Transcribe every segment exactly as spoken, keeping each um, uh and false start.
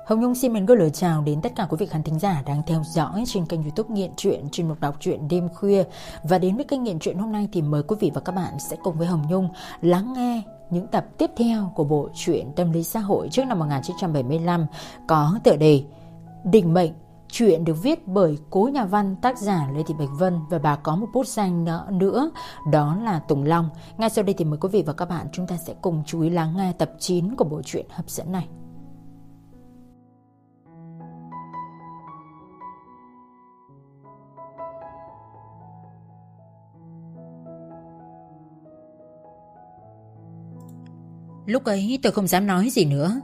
Hồng Nhung xin mến gửi lời chào đến tất cả quý vị khán thính giả đang theo dõi trên kênh YouTube Nghiện Truyện, chuyên mục đọc truyện đêm khuya. Và đến với kênh Nghiện Truyện hôm nay thì mời quý vị và các bạn sẽ cùng với Hồng Nhung lắng nghe những tập tiếp theo của bộ truyện tâm lý xã hội trước năm một nghìn chín trăm bảy mươi lăm có tựa đề Định Mệnh. Chuyện được viết bởi cố nhà văn tác giả Lê Thị Bạch Vân và bà có một bút danh nữa, đó là Tùng Long. Ngay sau đây thì mời quý vị và các bạn chúng ta sẽ cùng chú ý lắng nghe tập chín của bộ truyện hấp dẫn này. Lúc ấy tôi không dám nói gì nữa,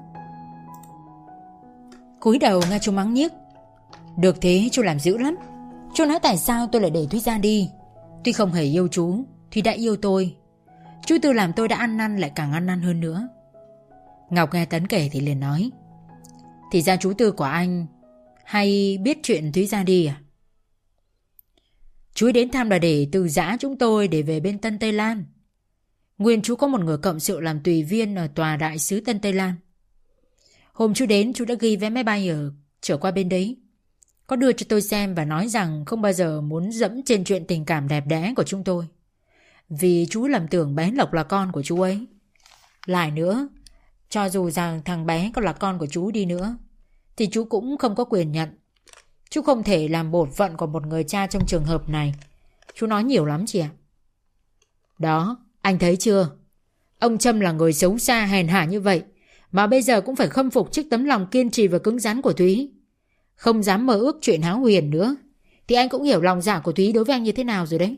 cúi đầu nghe chú mắng nhiếc. Được thế chú làm dữ lắm. Chú nói tại sao tôi lại để Thúy ra đi. Tuy không hề yêu chú, Thúy đã yêu tôi. Chú Tư làm tôi đã ăn năn lại càng ăn năn hơn nữa. Ngọc nghe Tấn kể thì liền nói: Thì ra chú Tư của anh hay biết chuyện Thúy ra đi à? Chú ấy đến thăm là để từ giã chúng tôi để về bên Tân Tây Lan. Nguyên chú có một người cộng sự làm tùy viên ở tòa đại sứ Tân Tây Lan. Hôm chú đến, chú đã ghi vé máy bay ở trở qua bên đấy. Có đưa cho tôi xem và nói rằng không bao giờ muốn dẫm trên chuyện tình cảm đẹp đẽ của chúng tôi, vì chú lầm tưởng bé Lộc là con của chú ấy. Lại nữa, cho dù rằng thằng bé có là con của chú đi nữa thì chú cũng không có quyền nhận. Chú không thể làm bổn phận của một người cha trong trường hợp này. Chú nói nhiều lắm chị ạ. Đó, anh thấy chưa? Ông Trâm là người xấu xa hèn hạ như vậy mà bây giờ cũng phải khâm phục trước tấm lòng kiên trì và cứng rắn của Thúy. Không dám mơ ước chuyện hão huyền nữa. Thì anh cũng hiểu lòng dạ của Thúy đối với anh như thế nào rồi đấy.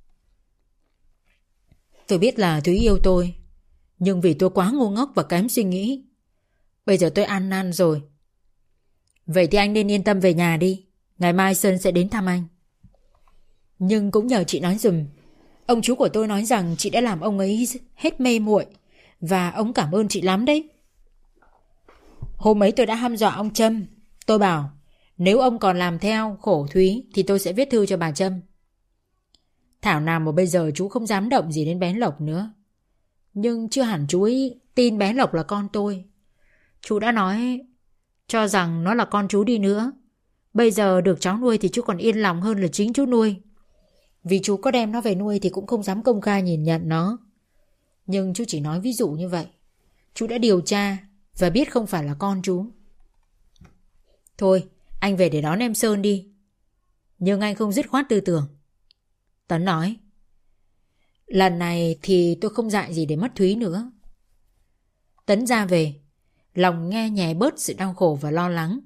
Tôi biết là Thúy yêu tôi, nhưng vì tôi quá ngu ngốc và kém suy nghĩ. Bây giờ tôi ăn năn rồi. Vậy thì anh nên yên tâm về nhà đi. Ngày mai Sơn sẽ đến thăm anh. Nhưng cũng nhờ chị nói dùm. Ông chú của tôi nói rằng chị đã làm ông ấy hết mê muội, và ông cảm ơn chị lắm đấy. Hôm ấy tôi đã hăm dọa ông Trâm. Tôi bảo nếu ông còn làm theo khổ Thúy thì tôi sẽ viết thư cho bà Trâm. Thảo nào mà bây giờ chú không dám động gì đến bé Lộc nữa. Nhưng chưa hẳn chú ấy tin bé Lộc là con tôi. Chú đã nói cho rằng nó là con chú đi nữa. Bây giờ được cháu nuôi thì chú còn yên lòng hơn là chính chú nuôi. Vì chú có đem nó về nuôi thì cũng không dám công khai nhìn nhận nó. Nhưng chú chỉ nói ví dụ như vậy. Chú đã điều tra và biết không phải là con chú. Thôi, anh về để đón em Sơn đi. Nhưng anh không dứt khoát tư tưởng. Tấn nói: Lần này thì tôi không dại gì để mất Thúy nữa. Tấn ra về, lòng nghe nhẹ bớt sự đau khổ và lo lắng.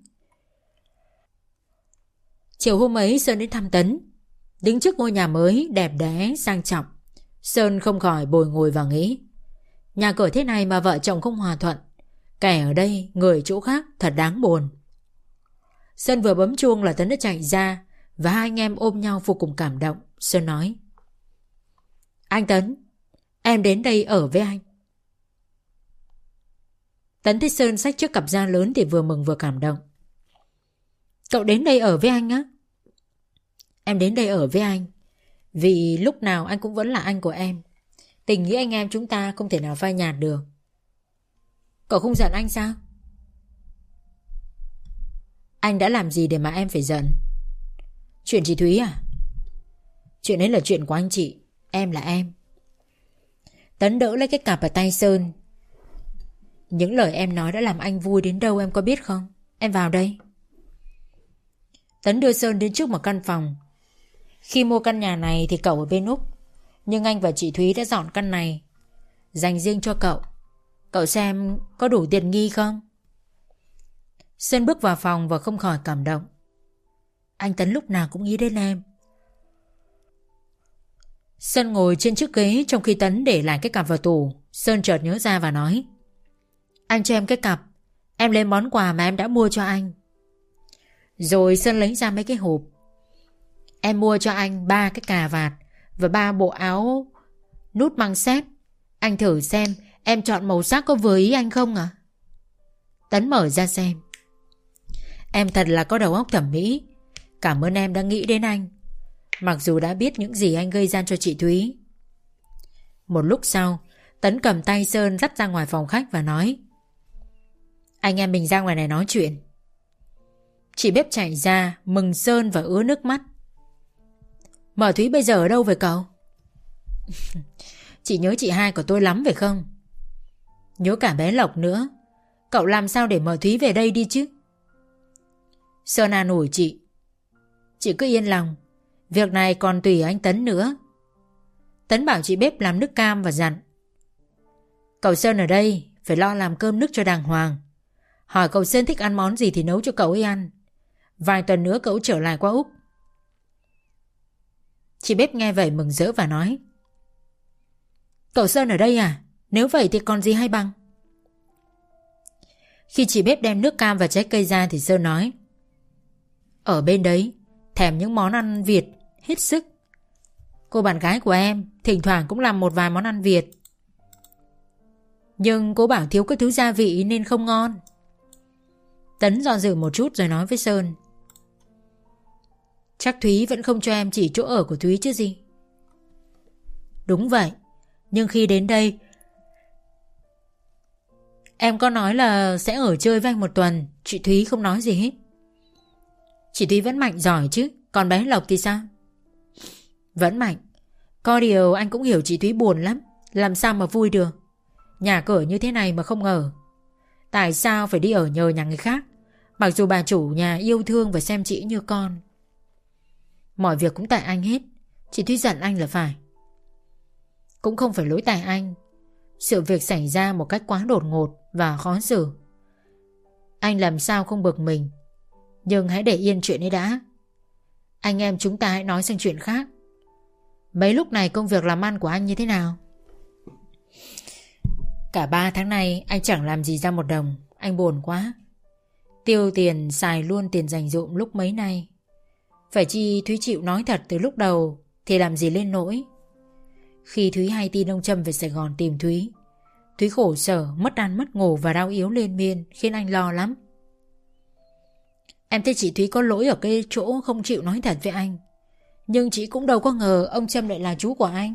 Chiều hôm ấy Sơn đến thăm Tấn. Đứng trước ngôi nhà mới đẹp đẽ sang trọng, Sơn không khỏi bồi ngồi và nghĩ: nhà cửa thế này mà vợ chồng không hòa thuận, kẻ ở đây người chỗ khác, thật đáng buồn. Sơn vừa bấm chuông là Tấn đã chạy ra, và hai anh em ôm nhau vô cùng cảm động. Sơn nói: Anh Tấn, em đến đây ở với anh. Tấn thấy Sơn xách chiếc cặp da lớn thì vừa mừng vừa cảm động. Cậu đến đây ở với anh á? Em đến đây ở với anh vì lúc nào anh cũng vẫn là anh của em. Tình nghĩa anh em chúng ta không thể nào phai nhạt được. Cậu không giận anh sao? Anh đã làm gì để mà em phải giận? Chuyện chị Thúy à? Chuyện ấy là chuyện của anh chị, em là em. Tấn đỡ lấy cái cặp ở tay Sơn. Những lời em nói đã làm anh vui đến đâu em có biết không? Em vào đây. Tấn đưa Sơn đến trước một căn phòng. Khi mua căn nhà này thì cậu ở bên Úc, nhưng anh và chị Thúy đã dọn căn này dành riêng cho cậu. Cậu xem có đủ tiện nghi không? Sơn bước vào phòng và không khỏi cảm động. Anh Tấn lúc nào cũng nghĩ đến em. Sơn ngồi trên chiếc ghế trong khi Tấn để lại cái cặp vào tủ. Sơn chợt nhớ ra và nói: Anh cho em cái cặp, em lấy món quà mà em đã mua cho anh. Rồi Sơn lấy ra mấy cái hộp. Em mua cho anh ba cái cà vạt và ba bộ áo nút măng xếp. Anh thử xem em chọn màu sắc có vừa ý anh không ạ? À? Tấn mở ra xem. Em thật là có đầu óc thẩm mỹ. Cảm ơn em đã nghĩ đến anh, mặc dù đã biết những gì anh gây ra cho chị Thúy. Một lúc sau, Tấn cầm tay Sơn dắt ra ngoài phòng khách và nói: Anh em mình ra ngoài này nói chuyện. Chị bếp chạy ra mừng Sơn và ứa nước mắt. Mở Thúy bây giờ ở đâu vậy cậu? Chị nhớ chị hai của tôi lắm phải không? Nhớ cả bé Lộc nữa. Cậu làm sao để mở Thúy về đây đi chứ? Sơn an ủi chị. Chị cứ yên lòng, việc này còn tùy anh Tấn nữa. Tấn bảo chị bếp làm nước cam và dặn: Cậu Sơn ở đây phải lo làm cơm nước cho đàng hoàng. Hỏi cậu Sơn thích ăn món gì thì nấu cho cậu ấy ăn. Vài tuần nữa cậu trở lại qua Úc. Chị bếp nghe vậy mừng rỡ và nói: Cậu Sơn ở đây à? Nếu vậy thì còn gì hay bằng. Khi chị bếp đem nước cam và trái cây ra thì Sơn nói: Ở bên đấy thèm những món ăn Việt hết sức. Cô bạn gái của em thỉnh thoảng cũng làm một vài món ăn Việt, nhưng cô bảo thiếu cái thứ gia vị nên không ngon. Tấn do dự một chút rồi nói với Sơn: Chắc Thúy vẫn không cho em chỉ chỗ ở của Thúy chứ gì. Đúng vậy, nhưng khi đến đây em có nói là sẽ ở chơi với anh một tuần. Chị Thúy không nói gì hết. Chị Thúy vẫn mạnh giỏi chứ. Còn bé Lộc thì sao? Vẫn mạnh. Có điều anh cũng hiểu chị Thúy buồn lắm. Làm sao mà vui được. Nhà cửa như thế này mà không ở. Tại sao phải đi ở nhờ nhà người khác, mặc dù bà chủ nhà yêu thương và xem chị như con. Mọi việc cũng tại anh hết. Chị Thúy giận anh là phải. Cũng không phải lỗi tại anh. Sự việc xảy ra một cách quá đột ngột và khó xử. Anh làm sao không bực mình. Nhưng hãy để yên chuyện ấy đã. Anh em chúng ta hãy nói sang chuyện khác. Mấy lúc này công việc làm ăn của anh như thế nào? Cả ba tháng nay anh chẳng làm gì ra một đồng. Anh buồn quá. Tiêu tiền xài luôn tiền dành dụm lúc mấy nay. Phải chi Thúy chịu nói thật từ lúc đầu thì làm gì lên nỗi. Khi Thúy hay tin ông Trâm về Sài Gòn tìm Thúy, Thúy khổ sở, mất ăn mất ngủ và đau yếu liên miên, khiến anh lo lắm. Em thấy chị Thúy có lỗi ở cái chỗ không chịu nói thật với anh. Nhưng chị cũng đâu có ngờ ông Trâm lại là chú của anh.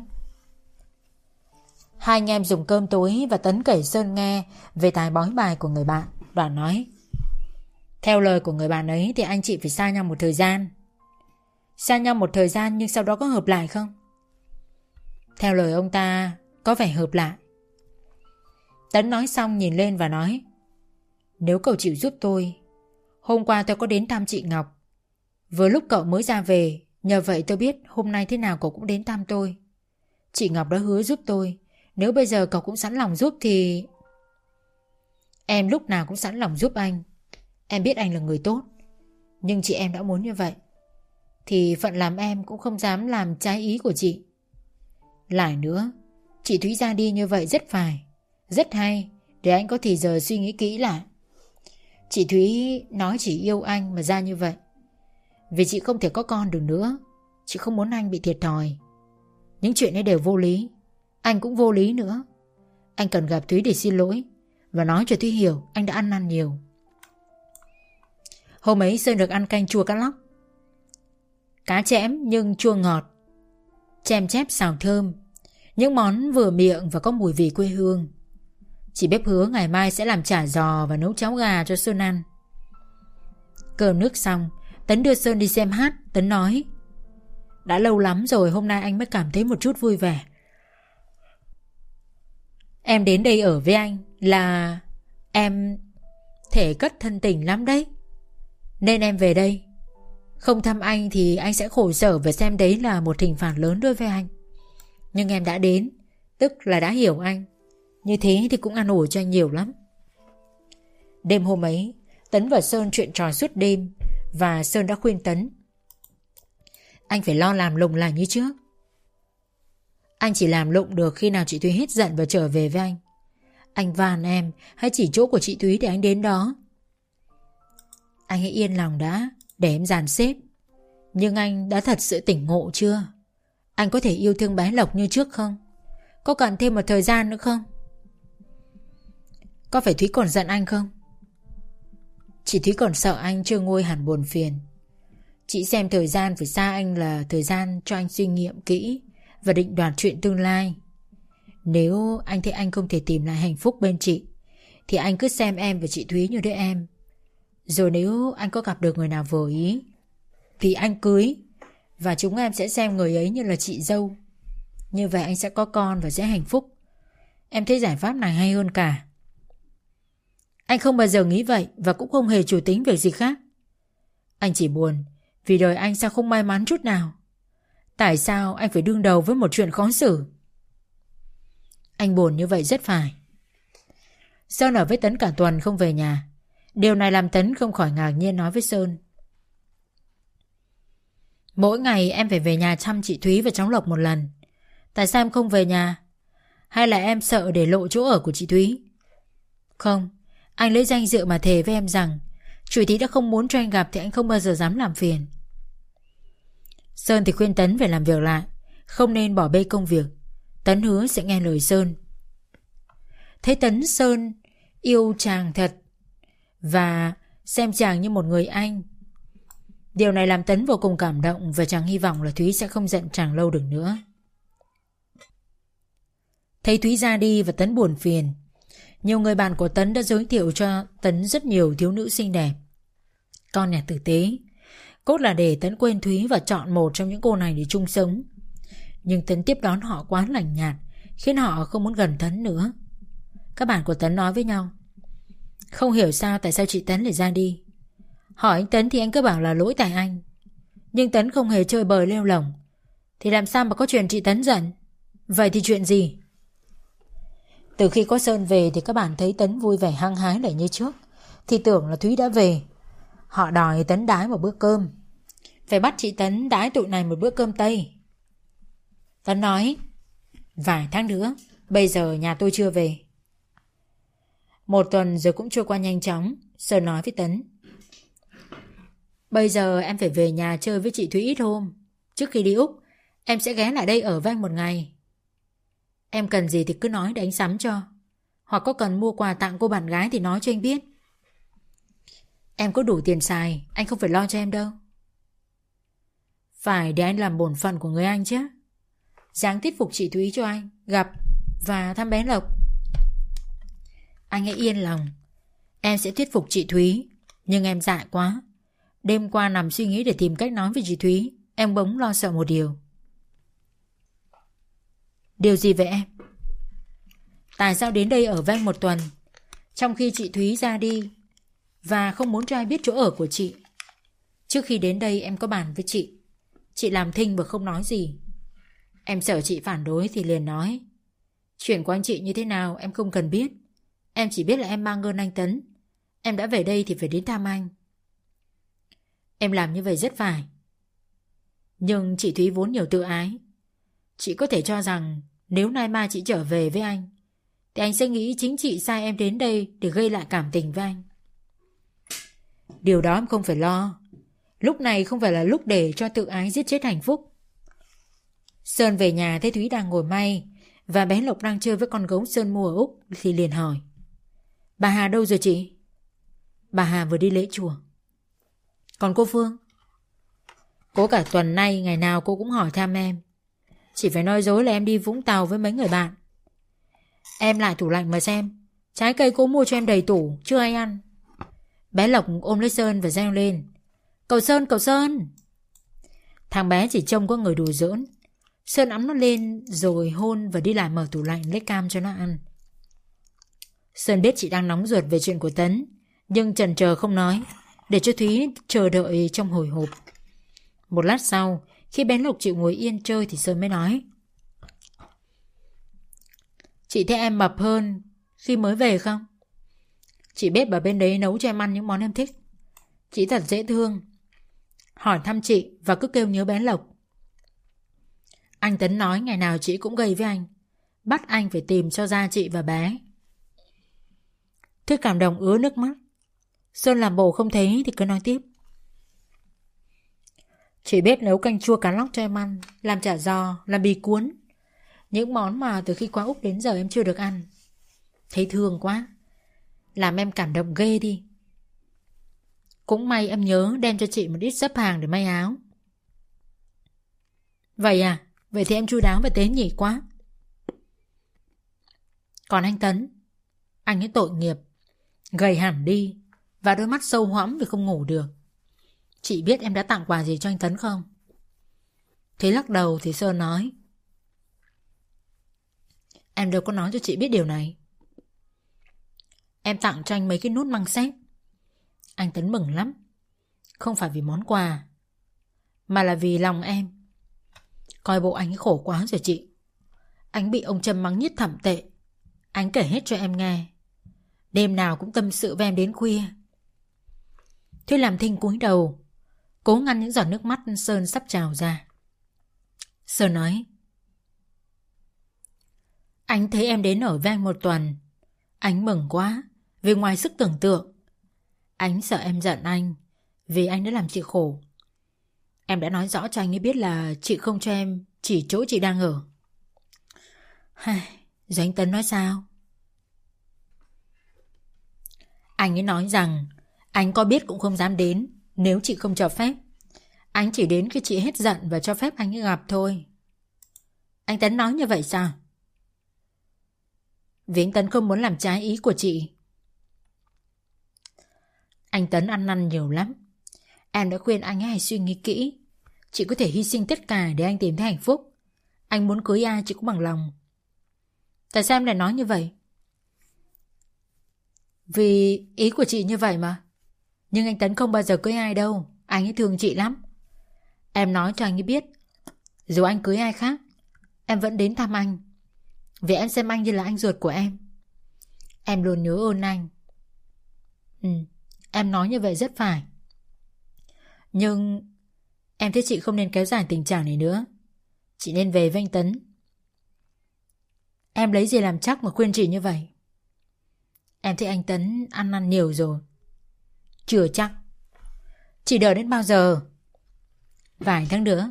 Hai anh em dùng cơm tối và Tấn kể Sơn nghe về tài bói bài của người bạn. Đoàn nói: Theo lời của người bạn ấy thì anh chị phải xa nhau một thời gian. Xa nhau một thời gian nhưng sau đó có hợp lại không? Theo lời ông ta có vẻ hợp lại. Tấn nói xong nhìn lên và nói: Nếu cậu chịu giúp tôi, hôm qua tôi có đến thăm chị Ngọc. Vừa lúc cậu mới ra về, nhờ vậy tôi biết hôm nay thế nào cậu cũng đến thăm tôi. Chị Ngọc đã hứa giúp tôi. Nếu bây giờ cậu cũng sẵn lòng giúp thì... Em lúc nào cũng sẵn lòng giúp anh. Em biết anh là người tốt. Nhưng chị em đã muốn như vậy thì phận làm em cũng không dám làm trái ý của chị. Lại nữa, chị Thúy ra đi như vậy rất phải, rất hay, để anh có thì giờ suy nghĩ kỹ lại. Chị Thúy nói chỉ yêu anh mà ra như vậy vì chị không thể có con được nữa. Chị không muốn anh bị thiệt thòi. Những chuyện ấy đều vô lý. Anh cũng vô lý nữa. Anh cần gặp Thúy để xin lỗi và nói cho Thúy hiểu anh đã ăn năn nhiều. Hôm ấy Sơn được ăn canh chua cá lóc, cá chẽm nhưng chua ngọt, chem chép xào thơm. Những món vừa miệng và có mùi vị quê hương. Chị bếp hứa ngày mai sẽ làm chả giò và nấu cháo gà cho Sơn ăn. Cơm nước xong, Tấn đưa Sơn đi xem hát. Tấn nói: Đã lâu lắm rồi hôm nay anh mới cảm thấy một chút vui vẻ. Em đến đây ở với anh là em thể cất thân tình lắm đấy. Nên em về đây. Không thăm anh thì anh sẽ khổ sở và xem đấy là một hình phạt lớn đối với anh. Nhưng em đã đến, tức là đã hiểu anh. Như thế thì cũng an ủi cho anh nhiều lắm. Đêm hôm ấy, Tấn và Sơn chuyện trò suốt đêm. Và Sơn đã khuyên Tấn: Anh phải lo làm lụng lại như trước. Anh chỉ làm lụng được khi nào chị Thúy hết giận và trở về với anh. Anh van em hãy chỉ chỗ của chị Thúy để anh đến đó. Anh hãy yên lòng đã, để em dàn xếp. Nhưng anh đã thật sự tỉnh ngộ chưa? Anh có thể yêu thương bé Lộc như trước không? Có cần thêm một thời gian nữa không? Có phải Thúy còn giận anh không? Chị Thúy còn sợ anh chưa nguôi hẳn buồn phiền. Chị xem thời gian phải xa anh là thời gian cho anh suy nghiệm kỹ và định đoạt chuyện tương lai. Nếu anh thấy anh không thể tìm lại hạnh phúc bên chị thì anh cứ xem em và chị Thúy như đứa em. Rồi nếu anh có gặp được người nào vừa ý thì anh cưới, và chúng em sẽ xem người ấy như là chị dâu. Như vậy anh sẽ có con và sẽ hạnh phúc. Em thấy giải pháp này hay hơn cả. Anh không bao giờ nghĩ vậy và cũng không hề chủ tính việc gì khác. Anh chỉ buồn vì đời anh sao không may mắn chút nào. Tại sao anh phải đương đầu với một chuyện khó xử? Anh buồn như vậy rất phải. Sơn ở với Tấn cả tuần không về nhà. Điều này làm Tấn không khỏi ngạc nhiên nói với Sơn: Mỗi ngày em phải về nhà chăm chị Thúy và cháu Lộc một lần. Tại sao em không về nhà? Hay là em sợ để lộ chỗ ở của chị Thúy? Không, anh lấy danh dự mà thề với em rằng chị Thúy đã không muốn cho anh gặp thì anh không bao giờ dám làm phiền. Sơn thì khuyên Tấn phải làm việc lại, không nên bỏ bê công việc. Tấn hứa sẽ nghe lời Sơn. Thấy Tấn Sơn yêu chàng thật và xem chàng như một người anh. Điều này làm Tấn vô cùng cảm động và chàng hy vọng là Thúy sẽ không giận chàng lâu được nữa. Thấy Thúy ra đi và Tấn buồn phiền, nhiều người bạn của Tấn đã giới thiệu cho Tấn rất nhiều thiếu nữ xinh đẹp, con nhà tử tế. Cốt là để Tấn quên Thúy và chọn một trong những cô này để chung sống. Nhưng Tấn tiếp đón họ quá lạnh nhạt, khiến họ không muốn gần Tấn nữa. Các bạn của Tấn nói với nhau: Không hiểu sao tại sao chị Tấn lại ra đi. Hỏi anh Tấn thì anh cứ bảo là lỗi tại anh. Nhưng Tấn không hề chơi bời lêu lỏng, thì làm sao mà có chuyện chị Tấn giận? Vậy thì chuyện gì? Từ khi có Sơn về thì các bạn thấy Tấn vui vẻ hăng hái lại như trước, thì tưởng là Thúy đã về. Họ đòi Tấn đái một bữa cơm, phải bắt chị Tấn đái tụi này một bữa cơm Tây. Tấn nói: Vài tháng nữa, bây giờ nhà tôi chưa về. Một tuần rồi cũng trôi qua nhanh chóng. Sơn nói với Tấn: Bây giờ em phải về nhà chơi với chị Thúy ít hôm. Trước khi đi Úc, em sẽ ghé lại đây ở với anh một ngày. Em cần gì thì cứ nói để anh sắm cho. Hoặc có cần mua quà tặng cô bạn gái thì nói cho anh biết. Em có đủ tiền xài, anh không phải lo cho em đâu. Phải để anh làm bổn phận của người anh chứ. Dáng thuyết phục chị Thúy cho anh gặp và thăm bé Lộc. Anh hãy yên lòng, em sẽ thuyết phục chị Thúy. Nhưng em dại quá. Đêm qua nằm suy nghĩ để tìm cách nói với chị Thúy, em bỗng lo sợ một điều. Điều gì vậy em? Tại sao đến đây ở với anh một tuần, trong khi chị Thúy ra đi và không muốn cho ai biết chỗ ở của chị? Trước khi đến đây em có bàn với chị. Chị làm thinh và không nói gì. Em sợ chị phản đối thì liền nói: Chuyện của anh chị như thế nào em không cần biết. Em chỉ biết là em mang ơn anh Tấn. Em đã về đây thì phải đến thăm anh. Em làm như vậy rất phải. Nhưng chị Thúy vốn nhiều tự ái. Chị có thể cho rằng nếu nay mai chị trở về với anh thì anh sẽ nghĩ chính chị sai em đến đây để gây lại cảm tình với anh. Điều đó em không phải lo. Lúc này không phải là lúc để cho tự ái giết chết hạnh phúc. Sơn về nhà thấy Thúy đang ngồi may và bé Lộc đang chơi với con gấu Sơn mua ở Úc thì liền hỏi: Bà Hà đâu rồi chị? Bà Hà vừa đi lễ chùa. Còn cô Phương? Cô cả tuần nay ngày nào cô cũng hỏi thăm em. Chỉ phải nói dối là em đi Vũng Tàu với mấy người bạn. Em lại tủ lạnh mà xem, trái cây cô mua cho em đầy tủ, chưa ai ăn. Bé Lộc ôm lấy Sơn và reo lên: Cậu Sơn, cậu Sơn! Thằng bé chỉ trông có người đùa giỡn. Sơn ẵm nó lên rồi hôn và đi lại mở tủ lạnh lấy cam cho nó ăn. Sơn biết chị đang nóng ruột về chuyện của Tấn, nhưng chần chờ không nói, để cho Thúy chờ đợi trong hồi hộp. Một lát sau, khi bé Lộc chịu ngồi yên chơi thì Sơn mới nói: Chị thấy em mập hơn khi mới về không? Chị bếp ở bên đấy nấu cho em ăn những món em thích. Chị thật dễ thương. Hỏi thăm chị và cứ kêu nhớ bé Lộc. Anh Tấn nói ngày nào chị cũng gây với anh, bắt anh phải tìm cho ra chị và bé. Thứ cảm động ứa nước mắt. Sơn làm bộ không thấy thì cứ nói tiếp: Chị biết nấu canh chua cá lóc cho em ăn, làm chả giò, làm bì cuốn. Những món mà từ khi qua Úc đến giờ em chưa được ăn. Thấy thương quá, làm em cảm động ghê đi. Cũng may em nhớ đem cho chị một ít xấp hàng để may áo. Vậy à? Vậy thì em chu đáo và tế nhị quá. Còn anh Tấn, anh ấy tội nghiệp, gầy hẳn đi và đôi mắt sâu hoắm vì không ngủ được. Chị biết em đã tặng quà gì cho anh Tấn không? Thế lắc đầu thì Sơn nói: Em đâu có nói cho chị biết điều này. Em tặng cho anh mấy cái nút măng xét. Anh Tấn mừng lắm. Không phải vì món quà, mà là vì lòng em. Coi bộ anh ấy khổ quá rồi chị. Anh bị ông Trâm mắng nhất thậm tệ. Anh kể hết cho em nghe. Đêm nào cũng tâm sự với em đến khuya. Thúy làm thinh cúi đầu, cố ngăn những giọt nước mắt Sơn sắp trào ra. Sơn nói: Anh thấy em đến ở với anh một tuần. Anh mừng quá vì ngoài sức tưởng tượng. Anh sợ em giận anh vì anh đã làm chị khổ. Em đã nói rõ cho anh ấy biết là chị không cho em chỉ chỗ chị đang ở. Rồi anh Tấn nói sao? Anh ấy nói rằng anh có biết cũng không dám đến nếu chị không cho phép. Anh chỉ đến khi chị hết giận và cho phép anh ấy gặp thôi. Anh Tấn nói như vậy sao? Vì anh Tấn không muốn làm trái ý của chị. Anh Tấn ăn năn nhiều lắm. Em đã khuyên anh ấy hãy suy nghĩ kỹ. Chị có thể hy sinh tất cả để anh tìm thấy hạnh phúc. Anh muốn cưới ai chị cũng bằng lòng. Tại sao em lại nói như vậy? Vì ý của chị như vậy mà. Nhưng anh Tấn không bao giờ cưới ai đâu. Anh ấy thương chị lắm. Em nói cho anh ấy biết, dù anh cưới ai khác, em vẫn đến thăm anh. Vì em xem anh như là anh ruột của em. Em luôn nhớ ơn anh. Ừ, em nói như vậy rất phải. Nhưng em thấy chị không nên kéo dài tình trạng này nữa. Chị nên về với anh Tấn. Em lấy gì làm chắc mà khuyên chị như vậy? Em thấy anh Tấn ăn năn nhiều rồi. Chưa chắc. Chị đợi đến bao giờ? Vài tháng nữa.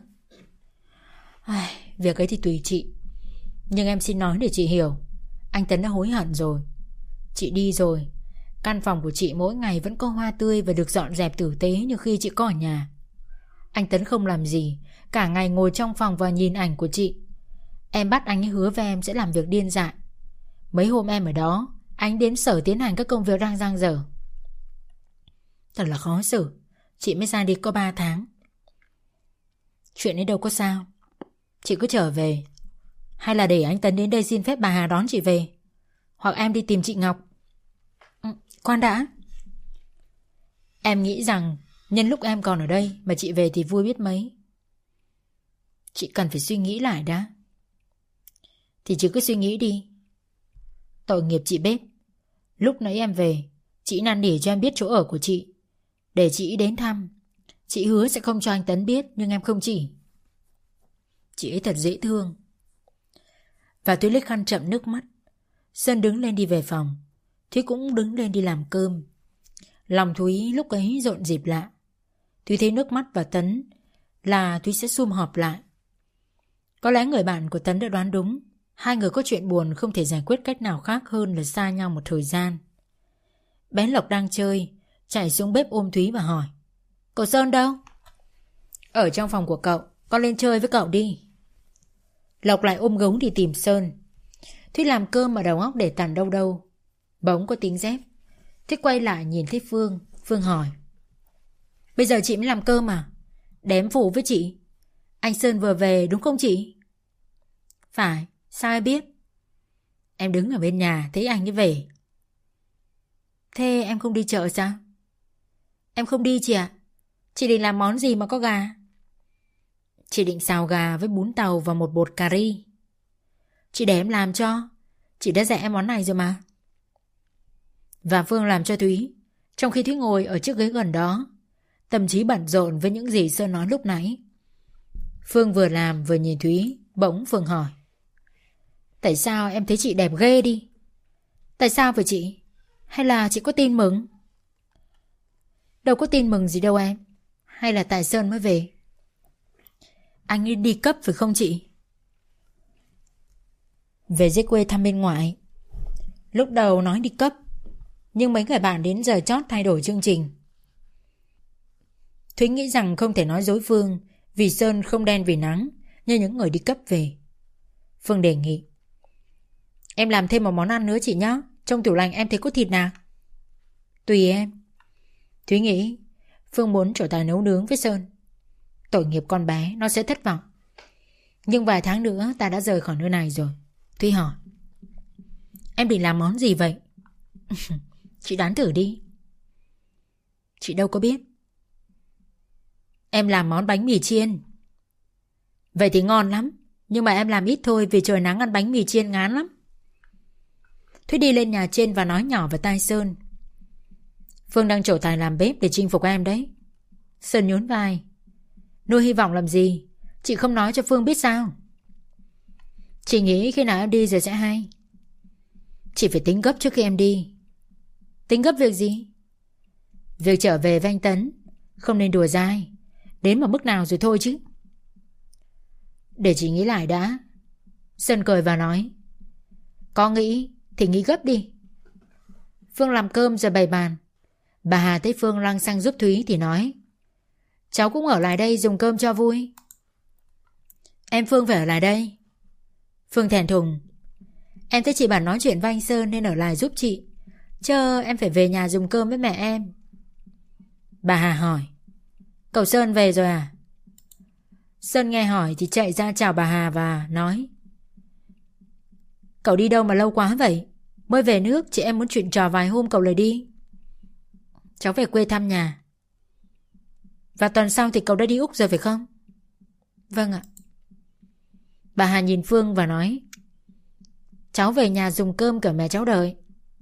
Ai, việc ấy thì tùy chị. Nhưng em xin nói để chị hiểu, anh Tấn đã hối hận rồi. Chị đi rồi, căn phòng của chị mỗi ngày vẫn có hoa tươi và được dọn dẹp tử tế như khi chị có ở nhà. Anh Tấn không làm gì, cả ngày ngồi trong phòng và nhìn ảnh của chị. Em bắt anh ấy hứa với em sẽ làm việc điên dại. Mấy hôm em ở đó, anh đến sở tiến hành các công việc đang dang dở. Thật là khó xử. Chị mới ra đi có ba tháng. Chuyện ấy đâu có sao. Chị cứ trở về. Hay là để anh Tấn đến đây xin phép bà Hà đón chị về. Hoặc em đi tìm chị Ngọc. ừ, Khoan đã. Em nghĩ rằng nhân lúc em còn ở đây mà chị về thì vui biết mấy. Chị cần phải suy nghĩ lại đã. Thì chị cứ suy nghĩ đi. Tội nghiệp chị bếp. Lúc nãy em về, chị năn nỉ cho em biết chỗ ở của chị, để chị đến thăm. Chị hứa sẽ không cho anh Tấn biết, nhưng em không chỉ. Chị ấy thật dễ thương. Và Thúy lấy khăn chậm nước mắt. Sơn đứng lên đi về phòng. Thúy cũng đứng lên đi làm cơm. Lòng Thúy lúc ấy rộn rịp lạ. Thúy thấy nước mắt và Tấn là Thúy sẽ sum họp lại. Có lẽ người bạn của Tấn đã đoán đúng. Hai người có chuyện buồn không thể giải quyết cách nào khác hơn là xa nhau một thời gian. Bé Lộc đang chơi, chạy xuống bếp ôm Thúy và hỏi: Cậu Sơn đâu? Ở trong phòng của cậu, con lên chơi với cậu đi. Lộc lại ôm gấu đi tìm Sơn. Thúy làm cơm mà đầu óc để tàn đâu đâu. Bỗng có tiếng dép. Thúy quay lại nhìn thấy Phương. Phương hỏi: Bây giờ chị mới làm cơm à? Để em phụ với chị. Anh Sơn vừa về đúng không chị? Phải, sao em biết? Em đứng ở bên nhà thấy anh ấy về. Thế em không đi chợ sao? Em không đi chị ạ. Chị định làm món gì mà có gà? Chị định xào gà với bún tàu và một bột cà ri. Chị để em làm cho. Chị đã dạy em món này rồi mà. Và Phương làm cho Thúy, trong khi Thúy ngồi ở chiếc ghế gần đó, tâm trí bận rộn với những gì Sơn nói lúc nãy. Phương vừa làm vừa nhìn Thúy. Bỗng Phương hỏi: Tại sao em thấy chị đẹp ghê đi? Tại sao vậy chị? Hay là chị có tin mừng? Đâu có tin mừng gì đâu em. Hay là tại Sơn mới về? Anh ấy đi cấp phải không chị? Về dưới quê thăm bên ngoại. Lúc đầu nói đi cấp, nhưng mấy người bạn đến giờ chót thay đổi chương trình. Thúy nghĩ rằng không thể nói dối Phương, vì Sơn không đen vì nắng như những người đi cấp về. Phương đề nghị: Em làm thêm một món ăn nữa chị nhé. Trong tủ lạnh em thấy có thịt nào? Tùy em. Thúy nghĩ Phương muốn trổ tài nấu nướng với Sơn. Tội nghiệp con bé, nó sẽ thất vọng. Nhưng vài tháng nữa ta đã rời khỏi nơi này rồi. Thúy hỏi, em định làm món gì vậy? Chị đoán thử đi. Chị đâu có biết. Em làm món bánh mì chiên. Vậy thì ngon lắm. Nhưng mà em làm ít thôi, vì trời nắng ăn bánh mì chiên ngán lắm. Thúy đi lên nhà trên và nói nhỏ vào tai Sơn, Phương đang trổ tài làm bếp để chinh phục em đấy. Sơn nhún vai. Nuôi hy vọng làm gì? Chị không nói cho Phương biết sao? Chị nghĩ khi nào em đi rồi sẽ hay. Chị phải tính gấp trước khi em đi. Tính gấp việc gì? Việc trở về với anh Tấn. Không nên đùa dai. Đến một mức nào rồi thôi chứ. Để chị nghĩ lại đã. Sơn cười và nói, có nghĩ thì nghĩ gấp đi. Phương làm cơm rồi bày bàn. Bà Hà thấy Phương lăng xăng giúp Thúy thì nói, cháu cũng ở lại đây dùng cơm cho vui. Em Phương phải ở lại đây. Phương thẹn thùng, em thấy chị bảo nói chuyện với anh Sơn nên ở lại giúp chị. Chờ em phải về nhà dùng cơm với mẹ em. Bà Hà hỏi, cậu Sơn về rồi à? Sơn nghe hỏi thì chạy ra chào bà Hà và nói, cậu đi đâu mà lâu quá vậy? Mới về nước, chị em muốn chuyện trò vài hôm cậu lại đi. Cháu về quê thăm nhà. Và tuần sau thì cậu đã đi Úc rồi phải không? Vâng ạ. Bà Hà nhìn Phương và nói, cháu về nhà dùng cơm cả mẹ cháu đợi.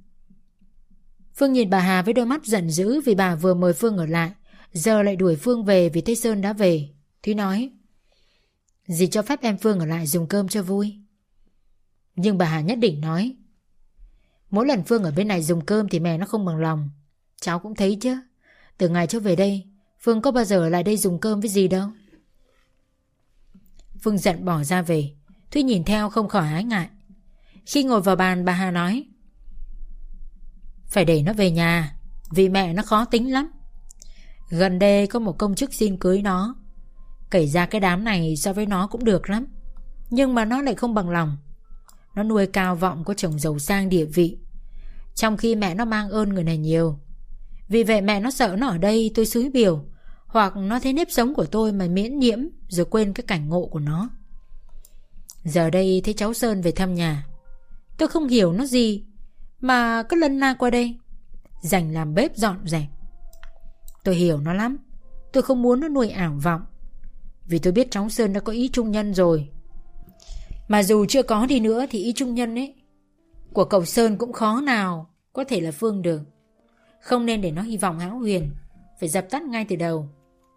Phương nhìn bà Hà với đôi mắt giận dữ vì bà vừa mời Phương ở lại, giờ lại đuổi Phương về vì thấy Sơn đã về. Thúy nói, dì cho phép em Phương ở lại dùng cơm cho vui. Nhưng bà Hà nhất định nói, mỗi lần Phương ở bên này dùng cơm thì mẹ nó không bằng lòng. Cháu cũng thấy chứ, từ ngày cháu về đây, Phương có bao giờ ở lại đây dùng cơm với dì đâu. Phương giận bỏ ra về. Thúy nhìn theo không khỏi ái ngại. Khi ngồi vào bàn, bà Hà nói, phải để nó về nhà, vì mẹ nó khó tính lắm. Gần đây có một công chức xin cưới nó. Kể ra cái đám này so với nó cũng được lắm, nhưng mà nó lại không bằng lòng. Nó nuôi cao vọng có chồng giàu sang địa vị, trong khi mẹ nó mang ơn người này nhiều. Vì vậy mẹ nó sợ nó ở đây tôi xúi biểu, hoặc nó thấy nếp sống của tôi mà miễn nhiễm rồi quên cái cảnh ngộ của nó. Giờ đây thấy cháu Sơn về thăm nhà, tôi không hiểu nó gì mà cứ lân la qua đây, dành làm bếp dọn dẹp. Tôi hiểu nó lắm. Tôi không muốn nó nuôi ảo vọng, vì tôi biết cháu Sơn đã có ý trung nhân rồi. Mà dù chưa có đi nữa thì ý trung nhân ấy của cậu Sơn cũng khó nào có thể là Phương được. Không nên để nó hy vọng hão huyền, phải dập tắt ngay từ đầu.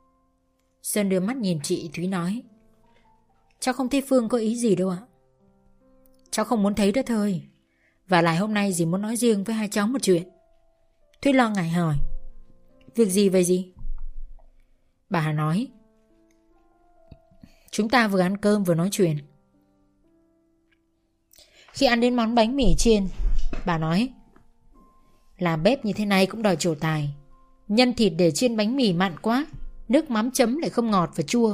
Sơn đưa mắt nhìn chị. Thúy nói, cháu không thấy Phương có ý gì đâu ạ. Cháu không muốn thấy đó thôi. Và lại hôm nay dì muốn nói riêng với hai cháu một chuyện. Thúy lo ngại hỏi, việc gì vậy dì? Bà Hà nói, chúng ta vừa ăn cơm vừa nói chuyện. Khi ăn đến món bánh mì chiên, bà nói, làm bếp như thế này cũng đòi trổ tài. Nhân thịt để chiên bánh mì mặn quá, nước mắm chấm lại không ngọt và chua.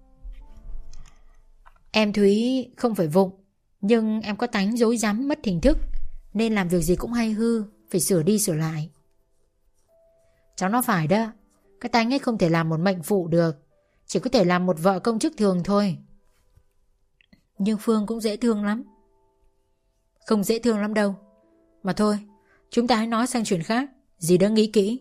Em Thúy không phải vụng, nhưng em có tánh dối rắm mất hình thức, nên làm việc gì cũng hay hư, phải sửa đi sửa lại. Cháu nói phải đó, cái tánh ấy không thể làm một mệnh phụ được, chỉ có thể làm một vợ công chức thường thôi. Nhưng Phương cũng dễ thương lắm. Không dễ thương lắm đâu. Mà thôi, chúng ta hãy nói sang chuyện khác. Dì đã nghĩ kỹ.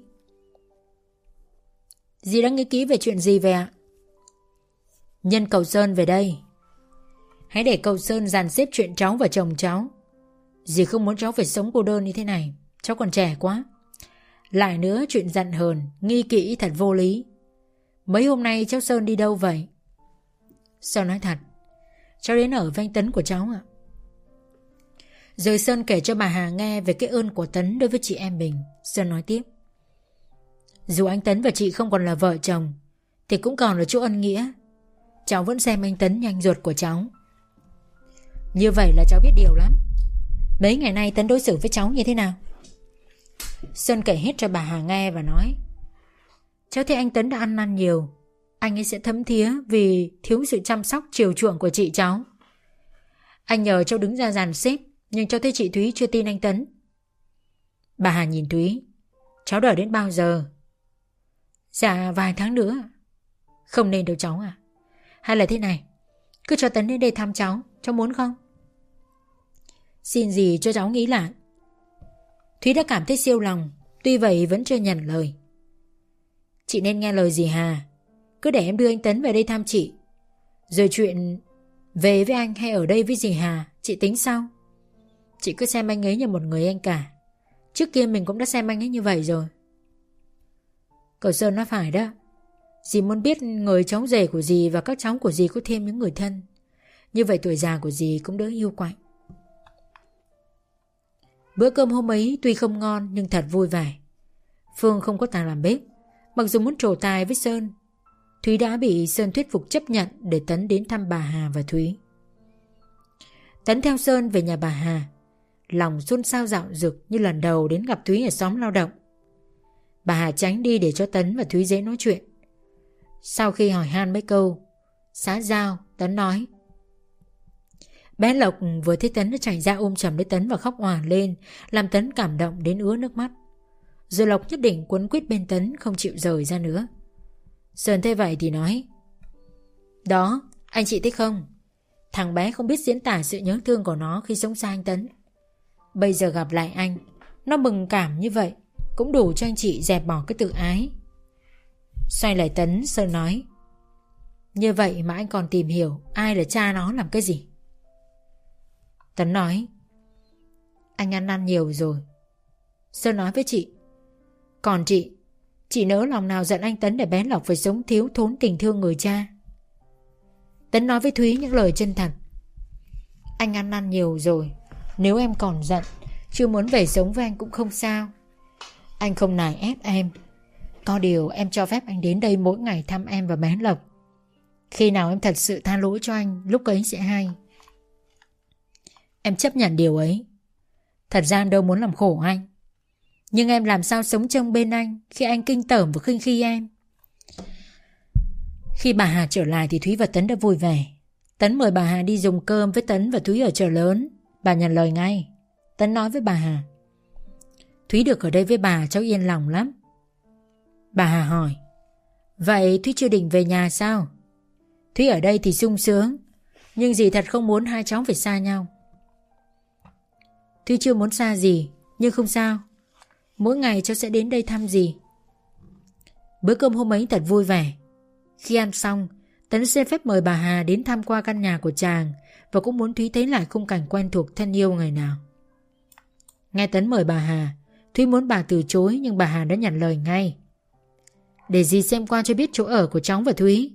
Dì đã nghĩ kỹ về chuyện gì vậy ạ? Nhân cậu Sơn về đây, hãy để cậu Sơn dàn xếp chuyện cháu và chồng cháu. Dì không muốn cháu phải sống cô đơn như thế này. Cháu còn trẻ quá. Lại nữa, chuyện giận hờn, nghi kỹ thật vô lý. Mấy hôm nay cháu Sơn đi đâu vậy? Sơn nói thật, cháu đến ở với anh Tấn của cháu ạ. Rồi Sơn kể cho bà Hà nghe về cái ơn của Tấn đối với chị em mình. Sơn nói tiếp, dù anh Tấn và chị không còn là vợ chồng thì cũng còn là chỗ ân nghĩa. Cháu vẫn xem anh Tấn như anh ruột của cháu. Như vậy là cháu biết điều lắm. Mấy ngày nay Tấn đối xử với cháu như thế nào? Sơn kể hết cho bà Hà nghe và nói, cháu thấy anh Tấn đã ăn năn nhiều. Anh ấy sẽ thấm thía vì thiếu sự chăm sóc chiều chuộng của chị cháu. Anh nhờ cháu đứng ra dàn xếp, nhưng cháu thấy chị Thúy chưa tin anh Tấn. Bà Hà nhìn Thúy. Cháu đợi đến bao giờ? Dạ vài tháng nữa. Không nên đâu cháu à. Hay là thế này, cứ cho Tấn đến đây thăm cháu, cháu muốn không? Xin gì cho cháu nghĩ lại. Thúy đã cảm thấy siêu lòng, tuy vậy vẫn chưa nhận lời. Chị nên nghe lời dì Hà. Cứ để em đưa anh Tấn về đây thăm chị. Rồi chuyện về với anh hay ở đây với dì Hà chị tính sau. Chị cứ xem anh ấy như một người anh cả. Trước kia mình cũng đã xem anh ấy như vậy rồi. Cậu Sơn nói phải đó. Dì muốn biết người cháu rể của dì và các cháu của dì có thêm những người thân. Như vậy tuổi già của dì cũng đỡ hiu quạnh. Bữa cơm hôm ấy tuy không ngon nhưng thật vui vẻ. Phương không có tài làm bếp. Mặc dù muốn trổ tài với Sơn, Thúy đã bị Sơn thuyết phục chấp nhận để Tấn đến thăm bà Hà và Thúy. Tấn theo Sơn về nhà bà Hà, lòng xôn xao dạo dực như lần đầu đến gặp Thúy ở xóm lao động. Bà Hà tránh đi để cho Tấn và Thúy dễ nói chuyện. Sau khi hỏi han mấy câu xã giao, Tấn nói: Bé Lộc vừa thấy Tấn đã chạy ra ôm chầm lấy Tấn và khóc òa lên, làm Tấn cảm động đến ứa nước mắt. Rồi Lộc nhất định quấn quýt bên Tấn, không chịu rời ra nữa. Sơn thấy vậy thì nói: Đó, anh chị thấy không? Thằng bé không biết diễn tả sự nhớ thương của nó khi sống xa anh Tấn. Bây giờ gặp lại anh, nó mừng cảm như vậy cũng đủ cho anh chị dẹp bỏ cái tự ái. Xoay lại Tấn, Sơn nói: Như vậy mà anh còn tìm hiểu ai là cha nó làm cái gì? Tấn nói: Anh ăn năn nhiều rồi. Sơn nói với chị: Còn chị, chị nỡ lòng nào giận anh Tấn để bé Lộc phải sống thiếu thốn tình thương người cha? Tấn nói với Thúy những lời chân thật: Anh ăn năn nhiều rồi. Nếu em còn giận, chưa muốn về sống với anh cũng không sao. Anh không nài ép em. Có điều em cho phép anh đến đây mỗi ngày thăm em và bé Lộc. Khi nào em thật sự tha lỗi cho anh, lúc ấy sẽ hay. Em chấp nhận điều ấy. Thật ra em đâu muốn làm khổ anh. Nhưng em làm sao sống trông bên anh khi anh kinh tởm và khinh khi em? Khi bà Hà trở lại thì Thúy và Tấn đã vui vẻ. Tấn mời bà Hà đi dùng cơm với Tấn và Thúy ở chợ lớn. Bà nhận lời ngay. Tấn nói với bà Hà: Thúy được ở đây với bà cháu yên lòng lắm. Bà Hà hỏi: Vậy Thúy chưa định về nhà sao? Thúy ở đây thì sung sướng, nhưng dì thật không muốn hai cháu phải xa nhau. Thúy chưa muốn xa dì, nhưng không sao. Mỗi ngày cháu sẽ đến đây thăm dì. Bữa cơm hôm ấy thật vui vẻ. Khi ăn xong, Tấn xin phép mời bà Hà đến thăm qua căn nhà của chàng và cũng muốn Thúy thấy lại khung cảnh quen thuộc thân yêu ngày nào. Nghe Tấn mời bà Hà, Thúy muốn bà từ chối nhưng bà Hà đã nhận lời ngay. Để dì xem qua cho biết chỗ ở của cháu và Thúy.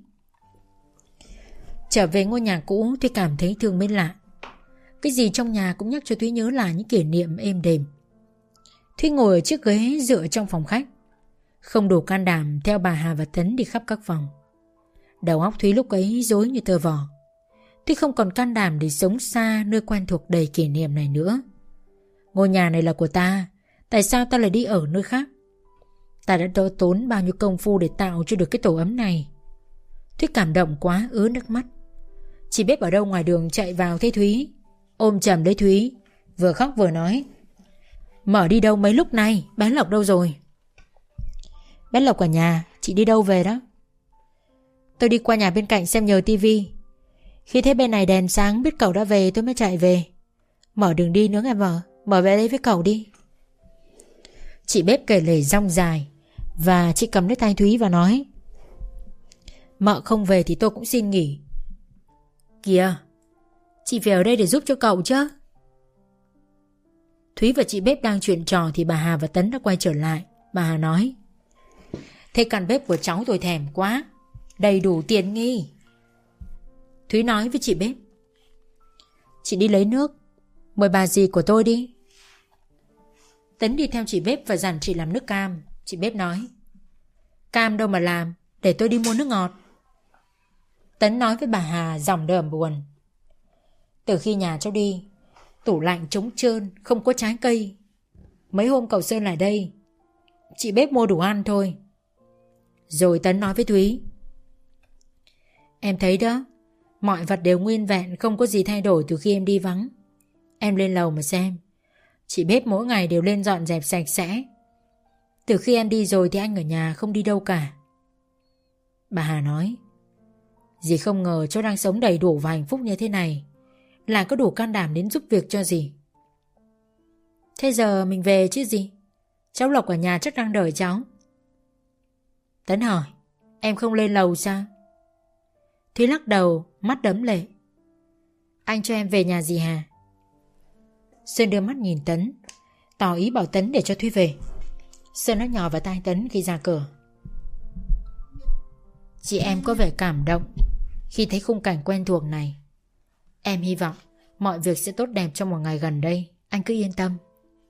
Trở về ngôi nhà cũ, Thúy cảm thấy thương mến lạ. Cái gì trong nhà cũng nhắc cho Thúy nhớ lại những kỷ niệm êm đềm. Thúy ngồi ở chiếc ghế dựa trong phòng khách, không đủ can đảm theo bà Hà và Tấn đi khắp các phòng. Đầu óc Thúy lúc ấy rối như tơ vò. Thúy không còn can đảm để sống xa nơi quen thuộc đầy kỷ niệm này nữa. Ngôi nhà này là của ta, tại sao ta lại đi ở nơi khác? Ta đã tốn bao nhiêu công phu để tạo cho được cái tổ ấm này. Thúy cảm động quá ứa nước mắt. Chị bếp ở đâu ngoài đường chạy vào thấy Thúy, ôm chầm lấy Thúy, vừa khóc vừa nói: Mở đi đâu mấy lúc này, bé Lộc đâu rồi? Bé Lộc ở nhà, chị đi đâu về đó? Tôi đi qua nhà bên cạnh xem nhờ tivi. Khi thấy bên này đèn sáng biết cậu đã về tôi mới chạy về. Mở đừng đi nữa em Mở, Mở về đây với cậu đi. Chị bếp kể lể rong dài và chị cầm lấy tay Thúy và nói: Mợ không về thì tôi cũng xin nghỉ. Kìa, chị về ở đây để giúp cho cậu chứ. Thúy và chị bếp đang chuyện trò thì bà Hà và Tấn đã quay trở lại. Bà Hà nói: Thế căn bếp của cháu tôi thèm quá, đầy đủ tiện nghi. Thúy nói với chị bếp: Chị đi lấy nước, mời bà dì của tôi đi. Tấn đi theo chị bếp và dặn chị làm nước cam. Chị bếp nói: Cam đâu mà làm, để tôi đi mua nước ngọt. Tấn nói với bà Hà giọng đờm buồn: Từ khi nhà cháu đi, tủ lạnh trống trơn, không có trái cây. Mấy hôm cậu Sơn lại đây, chị bếp mua đủ ăn thôi. Rồi Tấn nói với Thúy: Em thấy đó, mọi vật đều nguyên vẹn, không có gì thay đổi từ khi em đi vắng. Em lên lầu mà xem, chị bếp mỗi ngày đều lên dọn dẹp sạch sẽ. Từ khi em đi rồi thì anh ở nhà không đi đâu cả. Bà Hà nói: Dì không ngờ cháu đang sống đầy đủ và hạnh phúc như thế này là có đủ can đảm đến giúp việc cho dì. Thế giờ mình về chứ gì? Cháu Lộc ở nhà chắc đang đợi cháu. Tấn hỏi: Em không lên lầu sao? Thúy lắc đầu, mắt đẫm lệ. Anh cho em về nhà dì Hà. Sơn đưa mắt nhìn Tấn, tỏ ý bảo Tấn để cho Thúy về. Sơn nói nhỏ vào tai Tấn khi ra cửa: Chị em có vẻ cảm động khi thấy khung cảnh quen thuộc này. Em hy vọng mọi việc sẽ tốt đẹp trong một ngày gần đây. Anh cứ yên tâm.